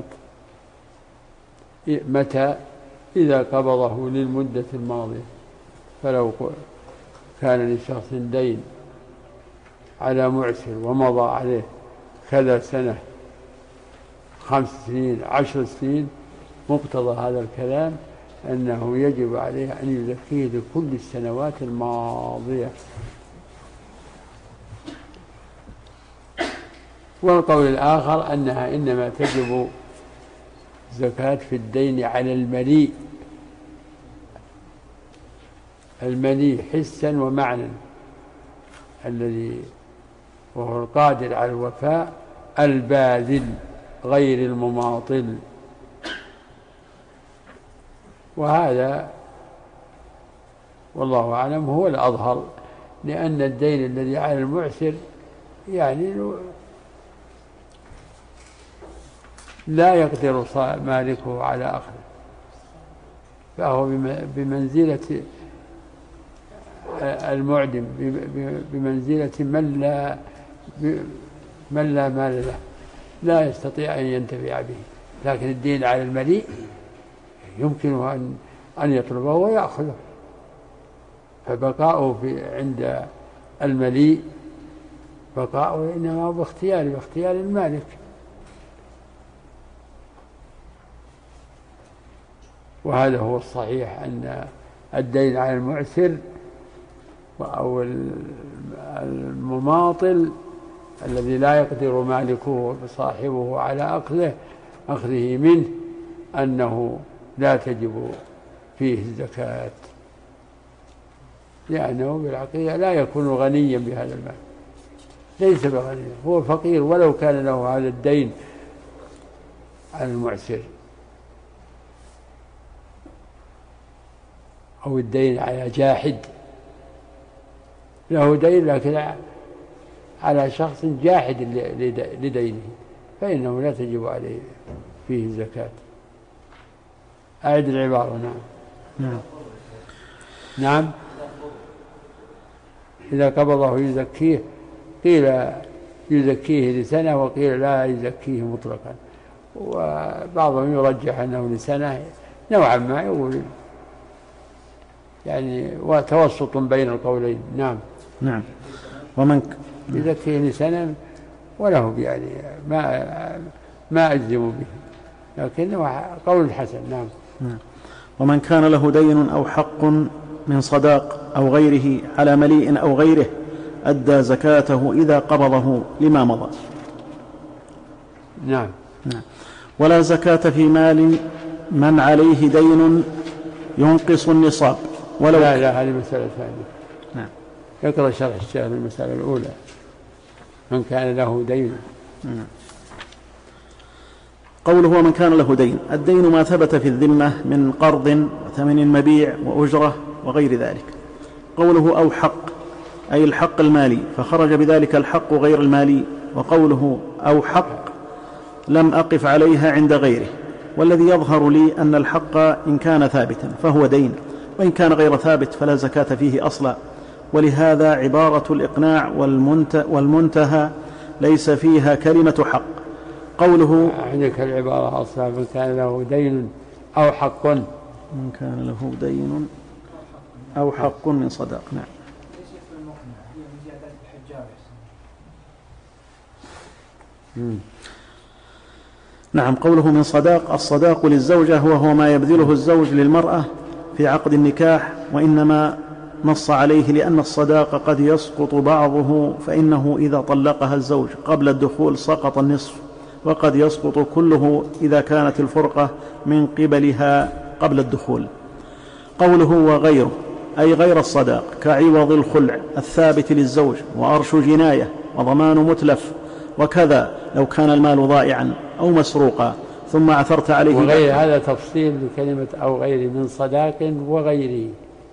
متى؟ إذا قبضه للمدة الماضية. فلو كان لشخص دين على معسر ومضى عليه كذا سنة، خمس سنين، عشر سنين، مقتضى هذا الكلام أنه يجب عليه أن يزكيه لكل السنوات الماضية. والقول الآخر أنها إنما تجب زكاة في الدين على المليء، المليء حسا ومعنى، الذي وهو القادر على الوفاء الباذل غير المماطل. وهذا والله أعلم هو الأظهر، لأن الدين الذي على المعسر يعني لا يقدر مالكه على أخذه، فهو بمنزلة المعدم، بمنزلة من لا من لا مال له، لا يستطيع أن ينتفع به. لكن الدين على المليء يمكنه أن أن يطلبه ويأخذه، فبقاؤه في عند المليء بقاؤه إنما باختيار باختيار المالك. وهذا هو الصحيح، أن الدين على المعسر أو المماطل الذي لا يقدر مالكه بصاحبه على أخذه أخذه منه أنه لا تجب فيه الزكاة، لأنه بالحقيقة لا يكون غنيا بهذا المال، ليس بغني، هو فقير ولو كان له هذا الدين على المعسر أو الدين على جاحد، له دين لكن على شخص جاحد لدينه، فإنه لا تجب عليه فيه الزكاة. أعد العبارة. نعم نعم نعم إذا قبضه يزكيه، قيل يزكيه لسنة وقيل لا يزكيه مطلقا، وبعضهم يرجح أنه لسنة، نوعا ما يقول يعني وتوسط بين القولين. نعم نعم ومن يزكيه لسنة وله يعني ما ما أجزم به، لكنه قول حسن. نعم. نعم ومن كان له دين أو حق من صداق أو غيره على مليء أو غيره أدى زكاته إذا قبضه لما مضى. نعم. نعم ولا زكاة في مال من عليه دين ينقص النصاب ولو لا لا هذه مسألة ثانية. نعم يقرأ شرح الشيخ المسألة الأولى، من كان له دين. نعم. قوله ومن كان له دين، الدين ما ثبت في الذمة من قرض وثمن مبيع وأجرة وغير ذلك. قوله أو حق أي الحق المالي، فخرج بذلك الحق غير المالي. وقوله أو حق لم أقف عليها عند غيره، والذي يظهر لي أن الحق إن كان ثابتا فهو دين، وإن كان غير ثابت فلا زكاة فيه أصلا. ولهذا عبارة الإقناع والمنتهى ليس فيها كلمة حق. قوله عندك العبارة أصلا من كان له دين أو حق، من كان له دين أو حق من صداق. نعم. نعم قوله من صداق، الصداق للزوجة وهو ما يبذله الزوج للمرأة في عقد النكاح، وإنما نص عليه لأن الصداق قد يسقط بعضه، فإنه إذا طلقها الزوج قبل الدخول سقط النصف، وقد يسقط كله إذا كانت الفرقة من قبلها قبل الدخول. قوله وغيره أي غير الصداق كعوض الخلع الثابت للزوج وأرش جناية وضمان متلف، وكذا لو كان المال ضائعا أو مسروقا ثم عثرت عليه. وغير هذا تفصيل لكلمة أو غير من صداق وغيره.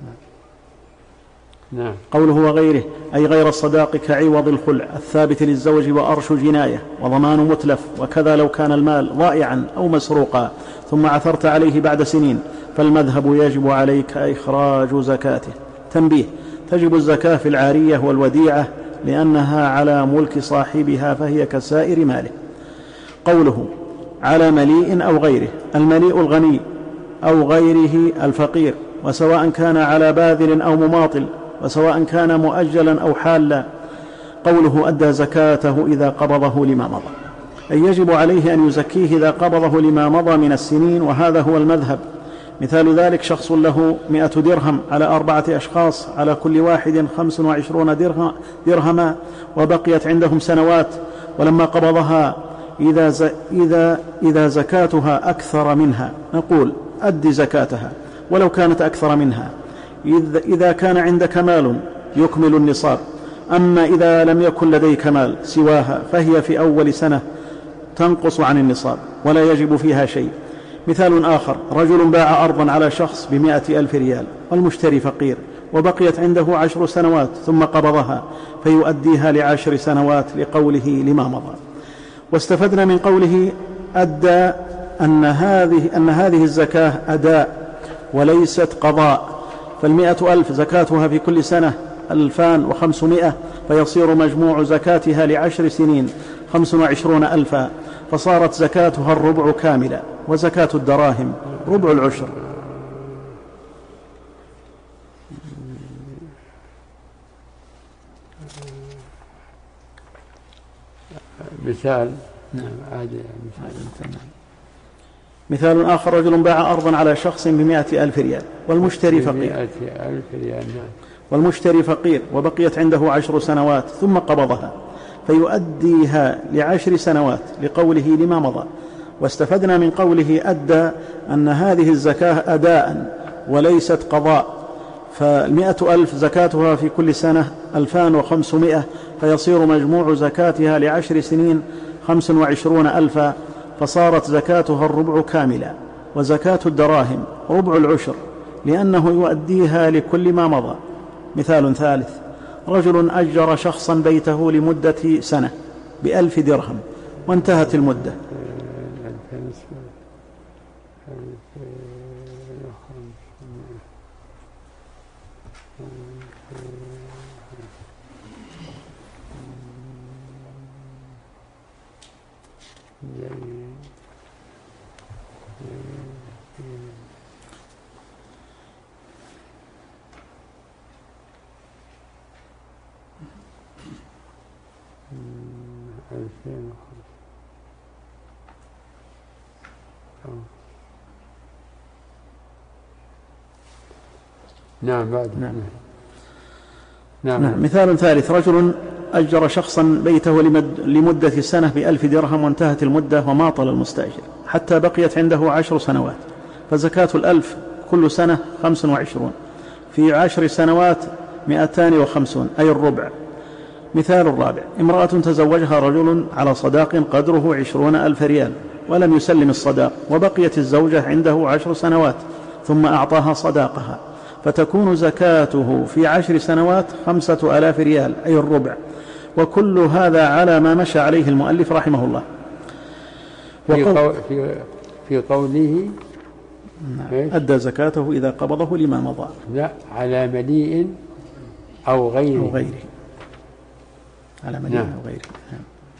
نعم. قوله وغيره أي غير الصداق كعوض الخلع الثابت للزوج وأرش جناية وضمان متلف، وكذا لو كان المال ضائعا أو مسروقا ثم عثرت عليه بعد سنين، فالمذهب يجب عليك إخراج زكاته. تنبيه: تجب الزكاة في العارية والوديعة لأنها على ملك صاحبها فهي كسائر ماله. قوله على مليء أو غيره، المليء الغني أو غيره الفقير، وسواء كان على باذل أو مماطل، وسواء كان مؤجلا أو حالا. قوله أدى زكاته إذا قبضه لما مضى، أي يجب عليه أن يزكيه إذا قبضه لما مضى من السنين، وهذا هو المذهب. مثال ذلك شخص له مئة درهم على أربعة أشخاص، على كل واحد خمس وعشرون درهما، وبقيت عندهم سنوات، ولما قبضها إذا, ز... إذا... إذا زكاتها أكثر منها نقول أد زكاتها ولو كانت أكثر منها، إذا كان عندك مال يكمل النصاب أما إذا لم يكن لديك مال سواها فهي في أول سنة تنقص عن النصاب ولا يجب فيها شيء. مثال آخر: رجل باع أرضا على شخص بمائة ألف ريال والمشتري فقير وبقيت عنده عشر سنوات ثم قبضها فيؤديها لعشر سنوات لقوله لما مضى. واستفدنا من قوله أدى أن هذه, أن هذه الزكاة أداء وليست قضاء، فالمئة ألف زكاتها في كل سنة ألفان وخمسمائة، فيصير مجموع زكاتها لعشر سنين خمس وعشرون ألفا، فصارت زكاتها الربع كاملا، وزكاة الدراهم ربع العشر. مثال. نعم عادي. مثال. مثال آخر: رجل باع أرضا على شخص بمائة ألف ريال والمشتري فقير بمائة ألف ريال نعم. والمشتري فقير وبقيت عنده عشر سنوات ثم قبضها فيؤديها لعشر سنوات لقوله لما مضى. واستفدنا من قوله أدى أن هذه الزكاة أداء وليست قضاء، فالمئة ألف زكاتها في كل سنة ألفان وخمسمائة، فيصير مجموع زكاتها لعشر سنين خمس وعشرون ألفا، فصارت زكاتها الربع كاملا. وزكاة الدراهم ربع العشر لأنه يؤديها لكل ما مضى. مثال ثالث: رجل أجر شخصا بيته لمدة سنة بألف درهم وانتهت المدة نعم بعد. نعم. نعم. نعم. مثال ثالث: رجل أجر شخصا بيته لمدة سنة بألف درهم وانتهت المدة وماطل المستأجر حتى بقيت عنده عشر سنوات، فزكاة الألف كل سنة خمس وعشرون، في عشر سنوات مئتان وخمسون، أي الربع. مثال الرابع: امرأة تزوجها رجل على صداق قدره عشرون ألف ريال ولم يسلم الصداق، وبقيت الزوجة عنده عشر سنوات ثم أعطاها صداقها، فتكون زكاته في عشر سنوات خمسة آلاف ريال، أي الربع. وكل هذا على ما مشى عليه المؤلف رحمه الله. في, قو... في... في قوله أدى زكاته إذا قبضه لما مضى. لا، على مليء أو غيره, أو غيره. على مليء نعم. أو غيره. نعم.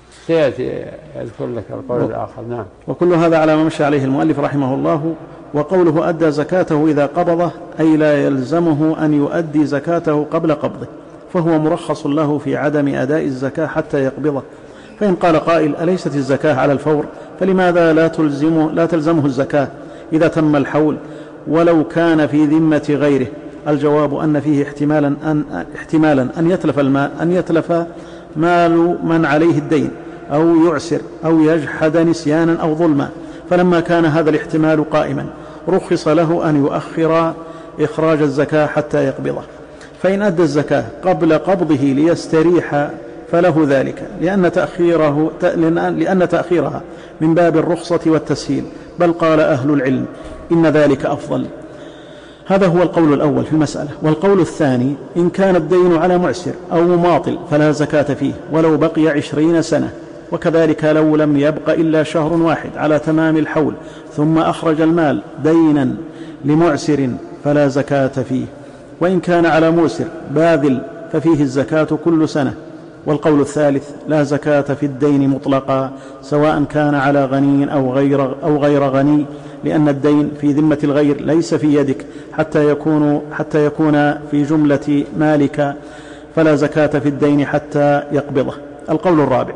سيأتي يذكر لك القول و... الآخر. نعم. وكل هذا على ما مشى عليه المؤلف رحمه الله. وقوله أدى زكاته إذا قبضه أي لا يلزمه أن يؤدي زكاته قبل قبضه، فهو مرخص له في عدم أداء الزكاة حتى يقبضه. فإن قال قائل: أليست الزكاة على الفور؟ فلماذا لا تلزمه, لا تلزمه الزكاة إذا تم الحول ولو كان في ذمة غيره؟ الجواب أن فيه احتمالا أن, احتمالا أن يتلف المال أن يتلف مال من عليه الدين، أو يعسر، أو يجحد نسيانا أو ظلما. فلما كان هذا الاحتمال قائما رخص له أن يؤخر إخراج الزكاة حتى يقبضه. فإن أدى الزكاة قبل قبضه ليستريح فله ذلك، لأن تأخيره لأن تأخيرها من باب الرخصة والتسهيل، بل قال أهل العلم إن ذلك أفضل. هذا هو القول الأول في المسألة. والقول الثاني: إن كان الدين على معسر أو مماطل فلا زكاة فيه ولو بقي عشرين سنة، وكذلك لو لم يبق إلا شهر واحد على تمام الحول ثم أخرج المال دينا لمعسر فلا زكاة فيه. وإن كان على موسر باذل ففيه الزكاة كل سنة. والقول الثالث: لا زكاة في الدين مطلقا سواء كان على غني أو غير, أو غير غني، لأن الدين في ذمة الغير ليس في يدك حتى يكون, حتى يكون في جملة مالك، فلا زكاة في الدين حتى يقبضه. القول الرابع: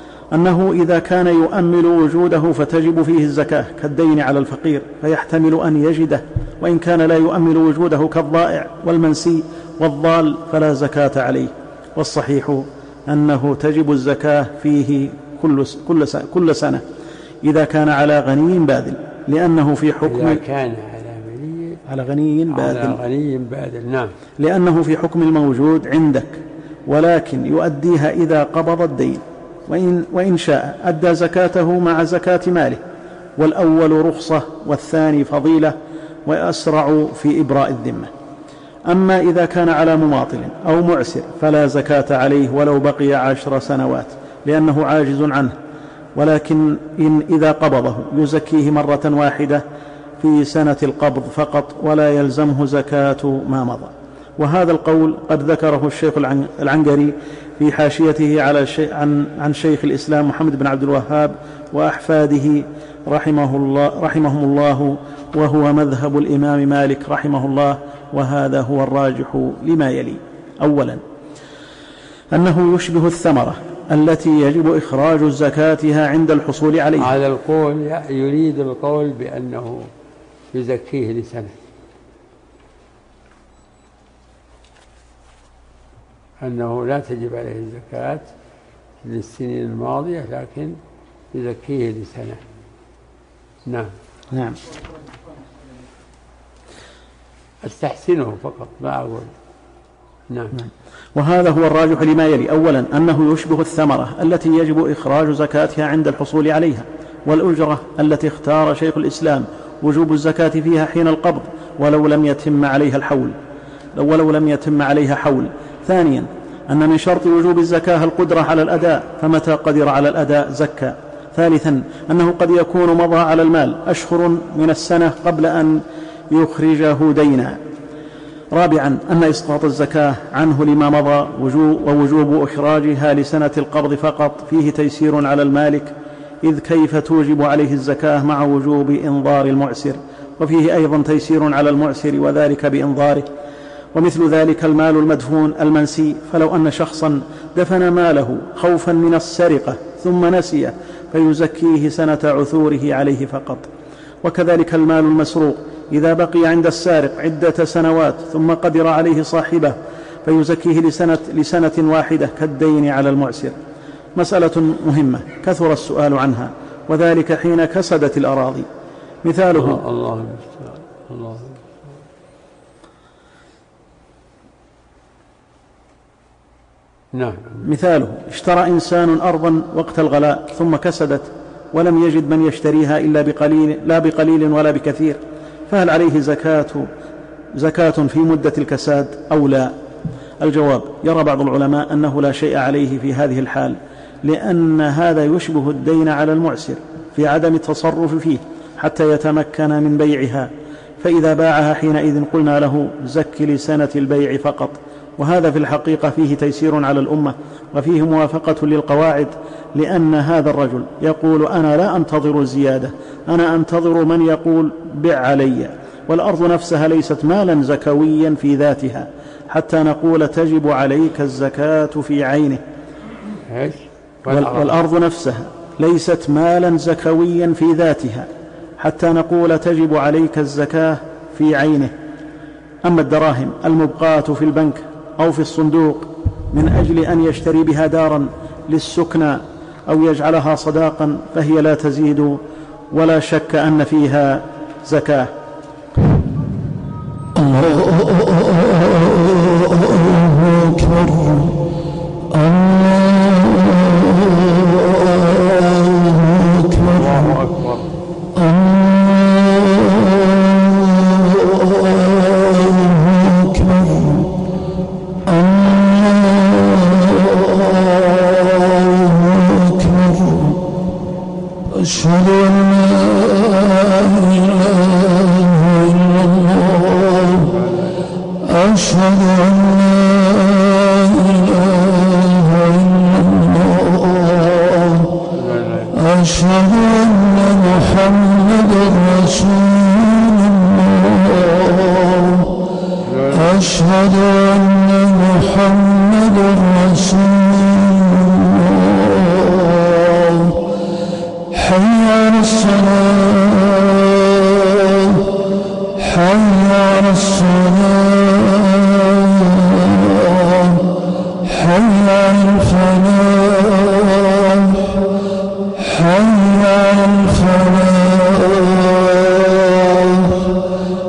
أنه إذا كان يؤمل وجوده فتجب فيه الزكاة كالدين على الفقير فيحتمل أن يجده، وإن كان لا يؤمل وجوده كالضائع والمنسي والضال فلا زكاة عليه. والصحيح أنه تجب الزكاة فيه كل, كل, سنة كل سنة إذا كان على غني باذل، لأنه في حكم إذا كان على غني على غني باذل, على غني باذل نعم، لأنه في حكم الموجود عندك، ولكن يؤديها إذا قبض الدين، وإن, وإن شاء أدى زكاته مع زكاة ماله، والأول رخصة والثاني فضيلة وأسرع في إبراء الذمة. أما إذا كان على مماطل أو معسر فلا زكاة عليه ولو بقي عشر سنوات لأنه عاجز عنه، ولكن إن إذا قبضه يزكيه مرة واحدة في سنة القبض فقط ولا يلزمه زكاة ما مضى. وهذا القول قد ذكره الشيخ العنقري في حاشيته على شي عن, عن شيخ الإسلام محمد بن عبد الوهاب وأحفاده رحمه الله رحمهم الله، وهو مذهب الإمام مالك رحمه الله، وهذا هو الراجح لما يلي. أولا أنه يشبه الثمرة التي يجب إخراج زكاتها عند الحصول عليها. هذا القول يريد القول بأنه يزكيه لسنة، أنه لا تجب عليه الزكاة للسنين الماضية لكن يزكيه لسنة. نعم نعم استحسنه فقط ما أقول. نعم. نعم. وهذا هو الراجح لما يلي. أولا أنه يشبه الثمرة التي يجب إخراج زكاتها عند الحصول عليها، والأجرة التي اختار شيخ الإسلام وجوب الزكاة فيها حين القبض ولو لم يتم عليها الحول ولو لم يتم عليها حول. ثانيا أن من شرط وجوب الزكاة القدرة على الأداء، فمتى قدر على الأداء زكى. ثالثا أنه قد يكون مضى على المال أشهر من السنة قبل أن يخرجه دينا. رابعا أن إسقاط الزكاة عنه لما مضى ووجوب إخراجها لسنة القبض فقط فيه تيسير على المالك، إذ كيف توجب عليه الزكاة مع وجوب إنظار المعسر، وفيه أيضا تيسير على المعسر وذلك بإنظاره. ومثل ذلك المال المدفون المنسي، فلو أن شخصا دفن ماله خوفا من السرقة ثم نسيه فيزكيه سنة عثوره عليه فقط. وكذلك المال المسروق إذا بقي عند السارق عدة سنوات ثم قدر عليه صاحبه فيزكيه لسنة, لسنة واحدة كالدين على المعسر. مسألة مهمة كثر السؤال عنها، وذلك حين كسدت الأراضي. مثاله الله الله الله نعم. مثاله اشترى إنسان أرضا وقت الغلاء ثم كسدت ولم يجد من يشتريها إلا بقليل لا بقليل ولا بكثير، فهل عليه زكاة زكاة في مدة الكساد أو لا؟ الجواب: يرى بعض العلماء أنه لا شيء عليه في هذه الحال، لأن هذا يشبه الدين على المعسر في عدم التصرف فيه حتى يتمكن من بيعها، فإذا باعها حينئذ قلنا له زك لسنة البيع فقط. وهذا في الحقيقة فيه تيسير على الأمة وفيه موافقة للقواعد، لأن هذا الرجل يقول أنا لا أنتظر الزيادة، أنا أنتظر من يقول بع علي، والأرض نفسها ليست مالا زكويا في ذاتها حتى نقول تجب عليك الزكاة في عينه. والأرض نفسها ليست مالا زكويا في ذاتها حتى نقول تجب عليك الزكاة في عينه. أما الدراهم المبقاة في البنك أو في الصندوق من أجل أن يشتري بها دارا للسكنى أو يجعلها صداقا فهي لا تزيد ولا شك أن فيها زكاة. الله أكبر الله أكبر أشهد أن لا إله إلا الله أشهد أن لا إله إلا الله أشهد أن محمدا رسول الله أشهد أن محمدا رسول الله. حي على الصلاة حي على الصلاة حي على الفلاح حي على الفلاح.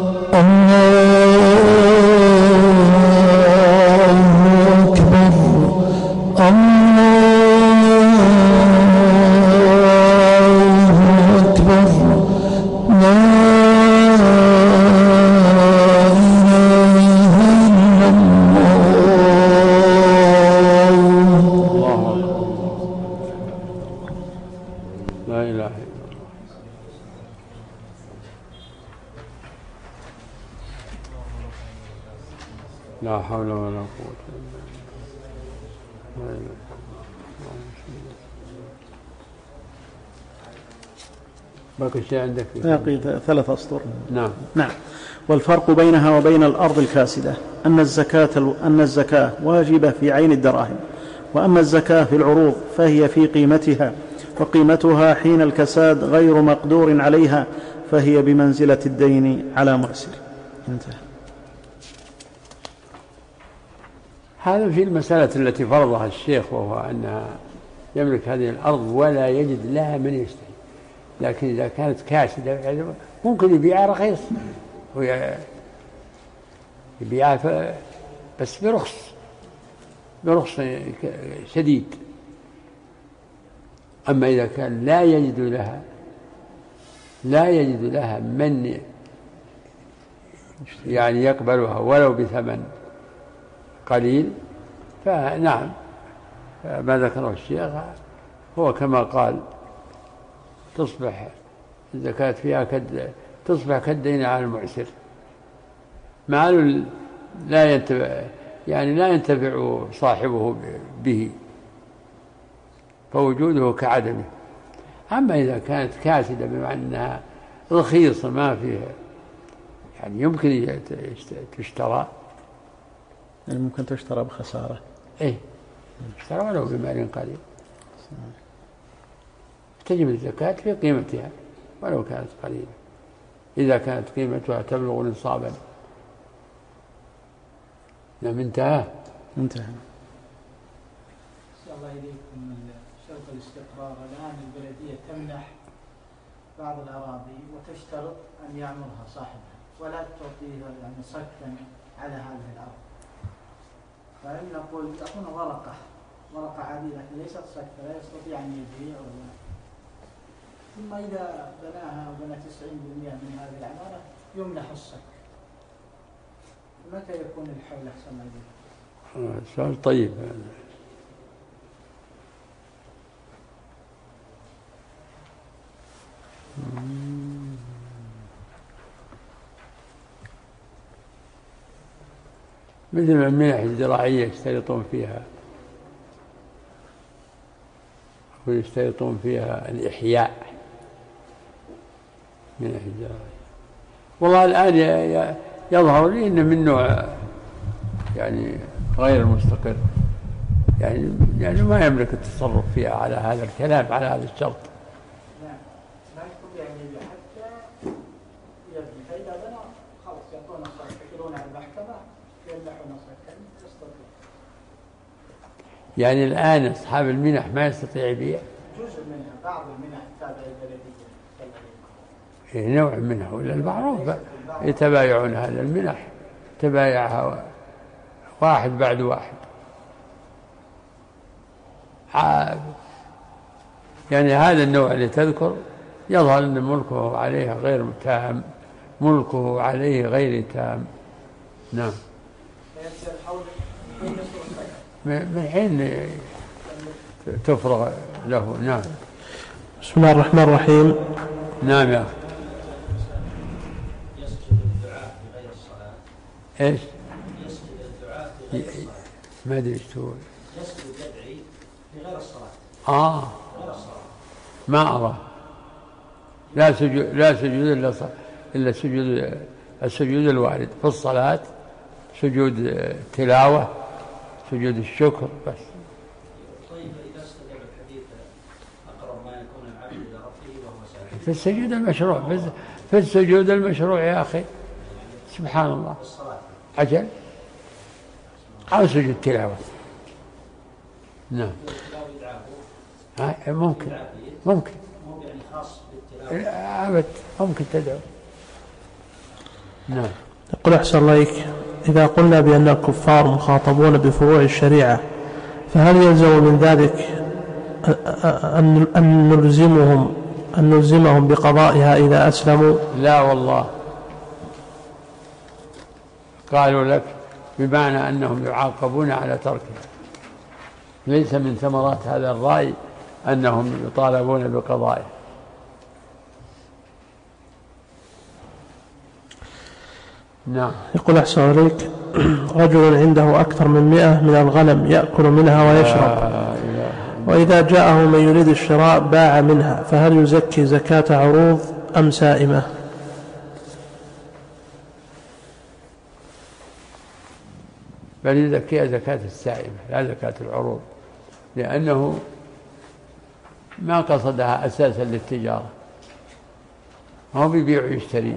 الله أكبر لا حول ولا قوة إلا بالله. باقي شيء عندك؟ باقي ثلاث أسطر. نعم. نعم. والفرق بينها وبين الأرض الكاسدة أن الزكاة أن الزكاة واجبة في عين الدراهم، وأما الزكاة في العروض فهي في قيمتها، وقيمتها حين الكساد غير مقدور عليها، فهي بمنزلة الدين على معسر. انتهى. هذا في المسألة التي فرضها الشيخ، وهو أنها يملك هذه الأرض ولا يجد لها من يشتري، لكن إذا كانت كاسدة ممكن يبيعها رخيص، يبيعها بس برخص برخص شديد. أما إذا كان لا يجد لها لا يجد لها من يعني يقبلها ولو بثمن قليل، فنعم ما ذكره الشيخ هو كما قال، تصبح الزكاة فيها كد تصبح كالدين على المعسر، مع لا ينتفع يعني لا ينتفع صاحبه به، فوجوده كعدمه. أما إذا كانت كاسدة بمعنى أنها رخيصة ما فيها يعني يمكن تشترى، يعني ممكن تشترى بخسارة، إيه تشترى ولو بمال قليل، تجب الزكاة في قيمتها ولو كانت قليلة، إذا كانت قيمتها تبلغ نصابا. نعم. انتهى انتهى. أحسن الله إليكم. من شرط الاستقرار الآن البلدية تمنح بعض الأراضي وتشترط أن يعمرها صاحبها ولا تعطيها يعني صكا على هذه الأرض، فإن نقول يعطون ورقة ورقة عادية لكن ليست صك، فلا يستطيع أن يبيع ولا. ثم إذا بناها وبنى تسعين بالمئة من هذه العمارة يمنح الصك، متى يكون الحول أحسن ما يقول؟ سؤال طيب هذا. مثل ما المنح الزراعية يشترطون فيها ويشترطون فيها الإحياء، منح الزراعية. والله الآن يظهر لي إن من نوع يعني غير مستقر، يعني يعني ما يملك التصرف فيها على هذا الكلام على هذا الشرط. نعم. ما يكون يعني حتى يبني، فإذا بنى خلاص يعطون صك، يقولون على المحكمة يمنحون صكا يستطيع. يعني الآن أصحاب المنح ما يستطيع يبيع جزء منها، بعض المنح التابعة للبلدية نوع منها، ولا المعروف يتبايعون هذا المنح، تبايعها واحد بعد واحد، يعني هذا النوع اللي تذكر يظهر أن ملكه عليها غير تام، ملكه عليه غير تام. نعم. من حين تفرغ له. نعم. بسم الله الرحمن الرحيم. نعم يا أخي. يسجد الدعاء بغير الصلاة. إيش؟ يسجد الدعاء بغير الصلاة. ما أدري إيش تقول. يسجد يدعي بغير الصلاة. آه. غير الصلاة. ما أرى. لا سجود لا سجود إلا إلا سجود السجود الوارد في الصلاة، سجود تلاوة، سجود الشكر بس. طيب إذا استدعى الحديث أقرب ما يكون العبد إلى ربه وهو ساجد. في السجود المشروع، في السجود المشروع يا أخي، سبحان الله. أجل أو سجود تلاوة. نعم. ممكن ممكن أبد ممكن تدعو. نعم. يقول أحسن الله، إذا قلنا بأن الكفار مخاطبون بفروع الشريعة، فهل يلزم من ذلك أن نلزمهم أن نلزمهم بقضائها إذا أسلموا؟ لا والله، قالوا لك بمعنى أنهم يعاقبون على تركها، ليس من ثمرات هذا الرأي أنهم يطالبون بقضائه. نعم. يقول أحسن عليك، رجل عنده أكثر من مئة من الغنم يأكل منها ويشرب، وإذا جاءه من يريد الشراء باع منها، فهل يزكي زكاة عروض أم سائمة؟ بل يزكيها زكاة السائمة لا زكاة العروض، لأنه ما قصدها أساسا للتجارة، هو بيبيع ويشتري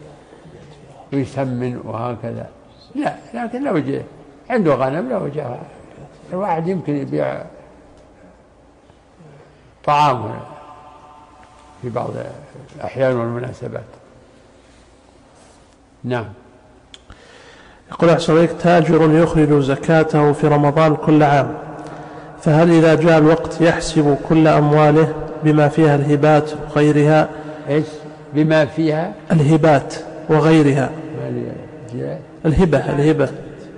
ويسمن وهكذا، لا. لكن لو جاء عنده غنم لو جاء الواحد يمكن يبيع طعام في بعض الأحيان والمناسبات. نعم. يقول أحسن إليك: تاجر يخرج زكاته في رمضان كل عام، فهل إذا جاء الوقت يحسب كل أمواله بما فيها الهبات وغيرها؟ إيش بما فيها؟ الهبات وغيرها. الهبة الهبة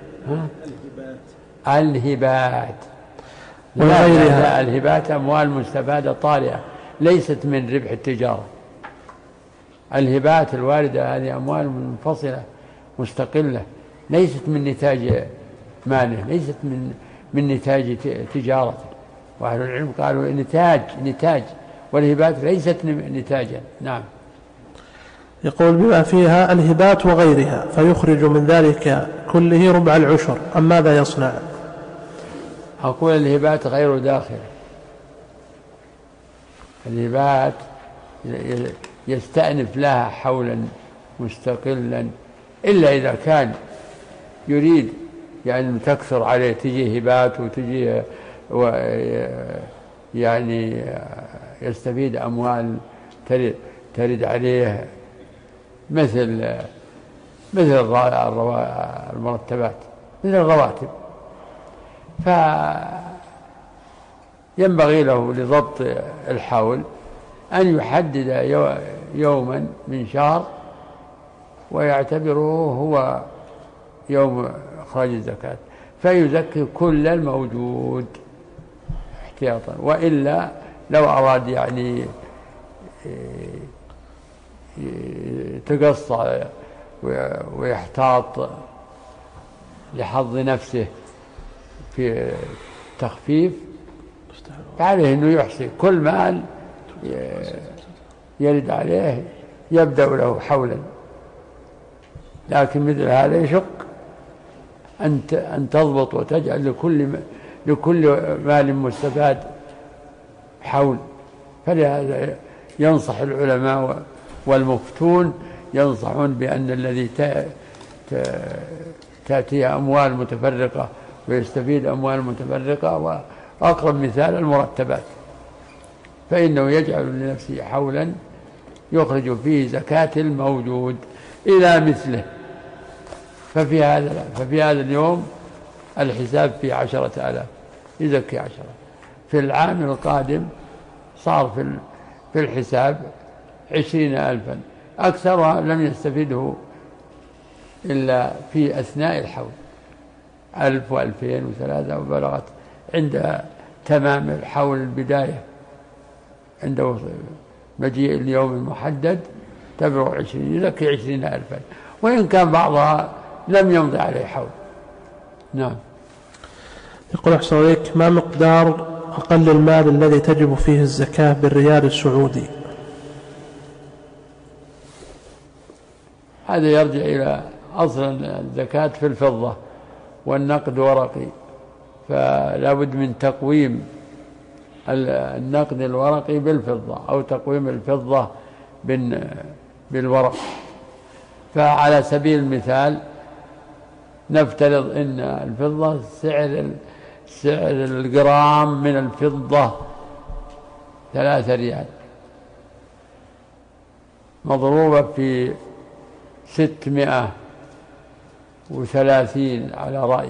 ها؟ الهبات وغيرها. الهبات أموال مستفادة طارئة ليست من ربح التجارة. الهبات الواردة هذه أموال منفصلة مستقلة، ليست من نتاج ماله، ليست من من نتاج تجارته. وأهل العلم قالوا نتاج نتاج والهبات ليست نتاجا. نعم. يقول: بما فيها الهبات وغيرها، فيخرج من ذلك كله ربع العشر، أم ماذا يصنع؟ أقول الهبات غير داخل. الهبات يستأنف لها حولا مستقلا، إلا إذا كان يريد يعني تكثر عليه، تجي هبات وتجي يعني يستفيد أموال ترد عليه مثل مثل المرتبات، مثل الرواتب، فينبغي له لضبط الحول أن يحدد يوما من شهر ويعتبره هو يوم إخراج الزكاة، فيزكي كل الموجود احتياطا. وإلا لو أراد يعني يتقصى ويحتاط لحظ نفسه في تخفيف، فعليه أنه يحصي كل مال يرد عليه يبدأ له حولا. لكن مثل هذا يشق أن تضبط وتجعل لكل لكل مال مستفاد حول. فلهذا ينصح العلماء والمفتون ينصحون بأن الذي تأتيه أموال متفرقة ويستفيد أموال متفرقة، وأقرب مثال المرتبات، فإنه يجعل لنفسه حولا يخرج فيه زكاة الموجود إلى مثله. ففي هذا ففي هذا اليوم الحساب في عشرة آلاف يزكي عشرة. في العام القادم صار في في الحساب عشرين ألفا، أكثرها لم يستفيده إلا في أثناء الحول، ألف وألفين وثلاثة، وبلغت عند تمام الحول البداية عند مجيء اليوم المحدد تبلغ عشرين، يزكي عشرين ألفا، وإن كان بعضها لم يمضي عليه حول. نعم. يقول أحسن إليك: ما مقدار أقل المال الذي تجب فيه الزكاة بالريال السعودي؟ هذا يرجع إلى أصل الزكاة في الفضة والنقد ورقي، فلا بد من تقويم النقد الورقي بالفضة أو تقويم الفضة بالورق. فعلى سبيل المثال نفترض أن الفضة سعر سعر الجرام من الفضة ثلاثة ريال مضروبة في ستمائة وثلاثين على رأي،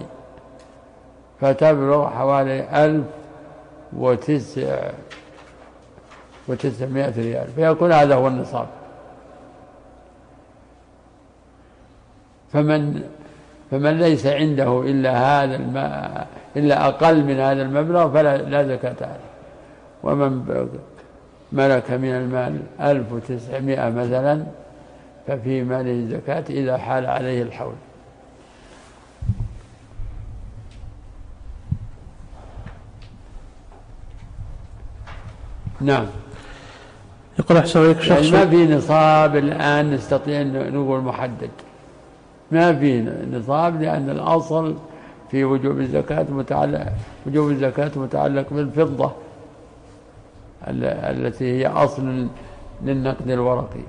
فتبلغ حوالي ألف وتسع وتسعمائة ريال، فيكون هذا هو النصاب. فمن فمن ليس عنده إلا هذا الماء إلا أقل من هذا المبلغ فلا لا زكاة عليه. ومن ملك من المال ألف وتسعمائة مثلا ففي ماله زكاة إذا حال عليه الحول. نعم. يقول أحسن إليك شخص يعني ما في نصاب الآن نستطيع أن نقول محدد، ما في نصاب، لأن الأصل في وجوب الزكاة متعلق وجوب الزكاة متعلق بالفضة التي هي أصل للنقد الورقي.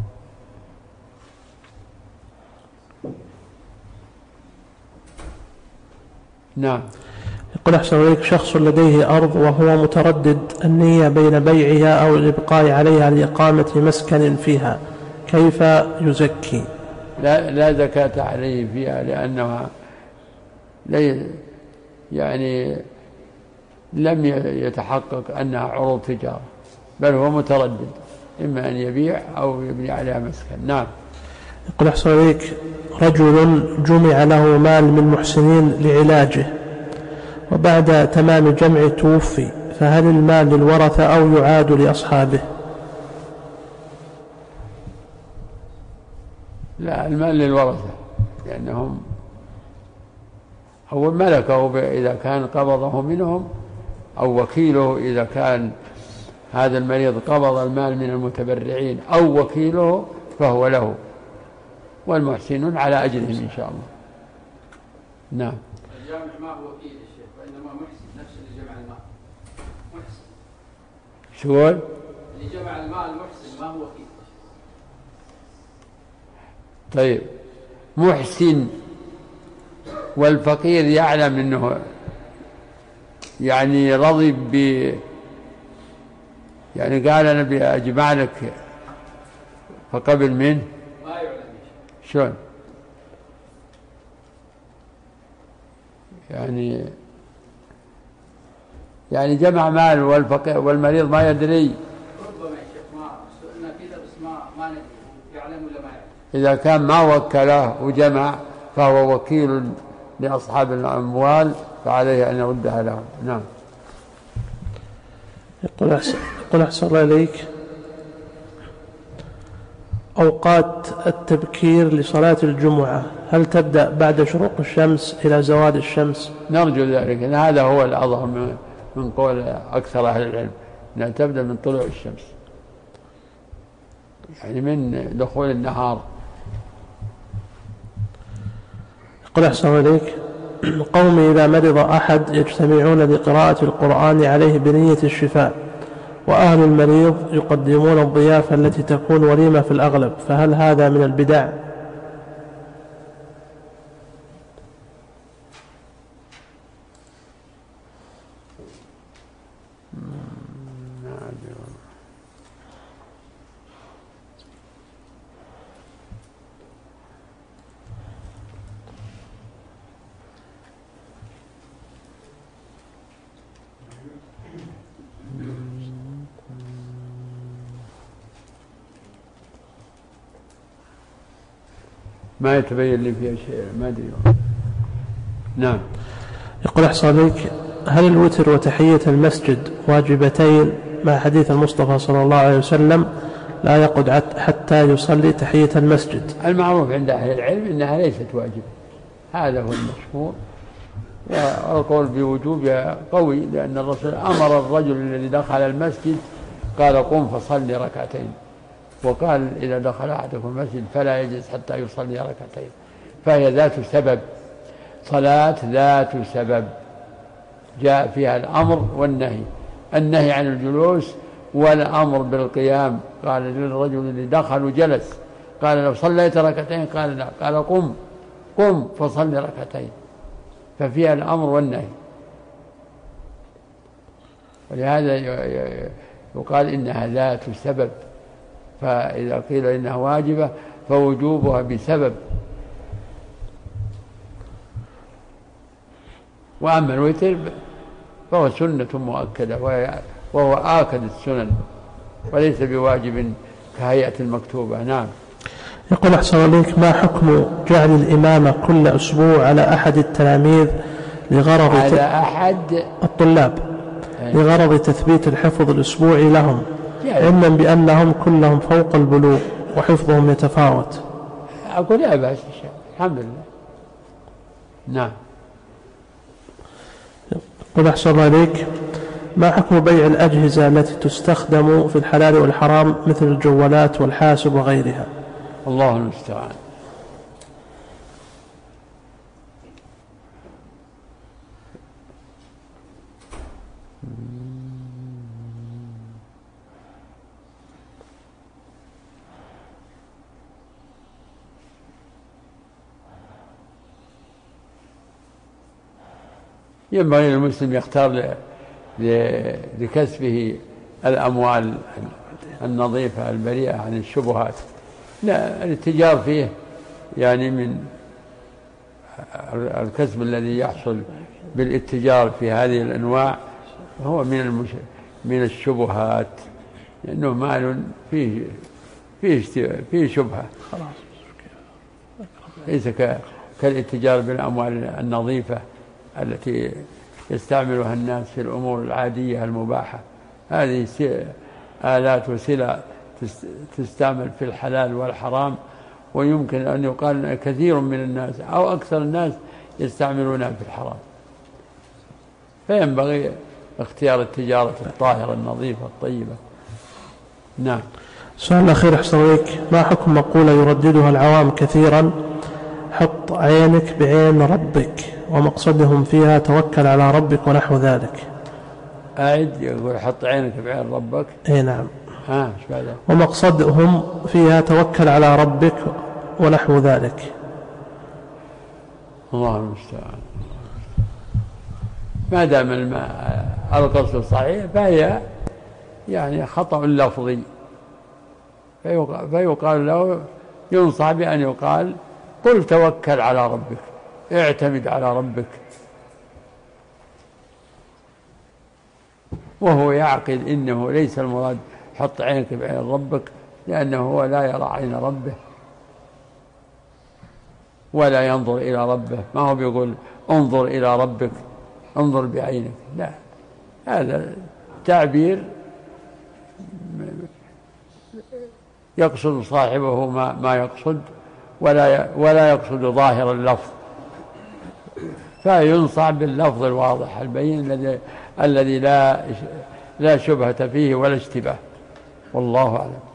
نعم. يقول أحسن إليك شخص لديه أرض وهو متردد النية بين بيعها أو الإبقاء عليها لإقامة مسكن فيها، كيف يزكي؟ لا, لا زكاة عليه فيها، لأنها لي يعني لم يتحقق أنها عروض تجارة، بل هو متردد إما أن يبيع أو يبني عليها مسكن. نعم. يقول أحسن إليك رجل جمع له مال من محسنين لعلاجه وبعد تمام جمع توفي، فهل المال للورثة أو يعاد لأصحابه؟ لا، المال للورثة، لأنهم هو ملكه إذا كان قبضه منهم، أو وكيله إذا كان هذا المريض قبض المال من المتبرعين أو وكيله فهو له، والمحسنون على أجرهم إن شاء الله. نعم. الجامع ما هو وكيل الشيخ، وإنما محسن نفس اللي جمع المال. محسن. شو اللي جمع المال محسن ما هو وكيل. طيب، محسن والفقير يعلم أنه يعني رضي ب يعني قال أنا بأجمع لك فقبل منه، ما يعلم شلون يعني يعني جمع مال والفقير والمريض ما يدري. ربما يا شيخ ما سئلنا كذا بس ما ما ندري يعلم ولا ما يعلم. إذا كان ما وكله وجمع فهو وكيل لأصحاب الأموال، فعليه أن يردها لهم. نعم. يقول أحسن, يقول أحسن الله إليك أوقات التبكير لصلاة الجمعة هل تبدأ بعد شروق الشمس إلى زوال الشمس؟ نرجو ذلك، إن هذا هو الأظهر من قول أكثر أهل العلم، أنها تبدأ من طلوع الشمس، يعني من دخول النهار. يقول أحسن إليك قومي إذا مرض أحد يجتمعون لقراءة القرآن عليه بنية الشفاء، وأهل المريض يقدمون الضيافة التي تكون وليمة في الأغلب، فهل هذا من البدع؟ ما يتبين لي فيها شيء، ما أدري. نعم. يقول أحسن عليك هل الوتر وتحية المسجد واجبتين مع حديث المصطفى صلى الله عليه وسلم لا يقعد حتى يصلي تحية المسجد؟ المعروف عند أهل العلم أنها ليست واجبة، هذا هو المشهور، والقول بوجوبها قوي، لأن الرسول أمر الرجل الذي دخل المسجد قال قم فصلي ركعتين، وقال إذا دخل أحدكم المسجد فلا يجلس حتى يصلي ركعتين، فهي ذات سبب، صلاة ذات سبب جاء فيها الأمر والنهي، النهي عن الجلوس والأمر بالقيام. قال للرجل الذي دخل وجلس قال لو صليت ركعتين قال لا، قال قم قم فصلي ركعتين، ففيها الأمر والنهي، ولهذا يقال إنها ذات سبب، فإذا قيل إنها واجبة فوجوبها بسبب. وأما الوتر فهو سنة مؤكدة، وهو آكد السنن وليس بواجب كهيئة المكتوبة. نعم. يقول أحسن عليك ما حكم جعل الإمامة كل أسبوع على أحد التلاميذ لغرض على أحد الطلاب لغرض تثبيت الحفظ الأسبوعي لهم، علما بأنهم كلهم فوق البلوغ وحفظهم يتفاوت؟ أقول لا بأس إن شاء الله، الحمد لله. نعم. يقول أحسن عليك ما حكم بيع الأجهزة التي تستخدم في الحلال والحرام مثل الجوالات والحاسب وغيرها؟ الله المستعان. ينبغي للمسلم يختار لكسبه الأموال النظيفة البريئة عن الشبهات. لا، الاتجار فيه يعني من الكسب الذي يحصل بالاتجار في هذه الأنواع هو من المش... من الشبهات، لأنه مال فيه فيه فيه شبهة، ليس كالاتجار بالأموال النظيفة التي يستعملها الناس في الأمور العادية المباحة. هذه آلات وسلع تستعمل في الحلال والحرام، ويمكن أن يقال أن كثير من الناس أو أكثر الناس يستعملونها في الحرام، فينبغي اختيار التجارة الطاهرة النظيفة الطيبة. نعم. سؤال الأخير حسنويك، ما حكم مقولة يرددها العوام كثيرا: حط عينك بعين ربك، ومقصدهم فيها توكل على ربك ونحو ذلك؟ أعد. يقول حط عينك بعين ربك. اي نعم. ها ايش بعدها؟ ومقصدهم فيها توكل على ربك ونحو ذلك. الله المستعان. ما دام القصد صحيح فهي يعني خطأ لفظي، فيقال له ينصح بأن يقال قل توكل على ربك، اعتمد على ربك، وهو يعقل إنه ليس المراد حط عينك بعين ربك، لأنه هو لا يرى عين ربه ولا ينظر إلى ربه. ما هو بيقول انظر إلى ربك، انظر بعينك، لا، هذا تعبير يقصد صاحبه ما, ما يقصد، ولا ولا يقصد ظاهر اللفظ، فينصح باللفظ الواضح البين الذي الذي لا لا شبهة فيه ولا اشتباه. والله أعلم.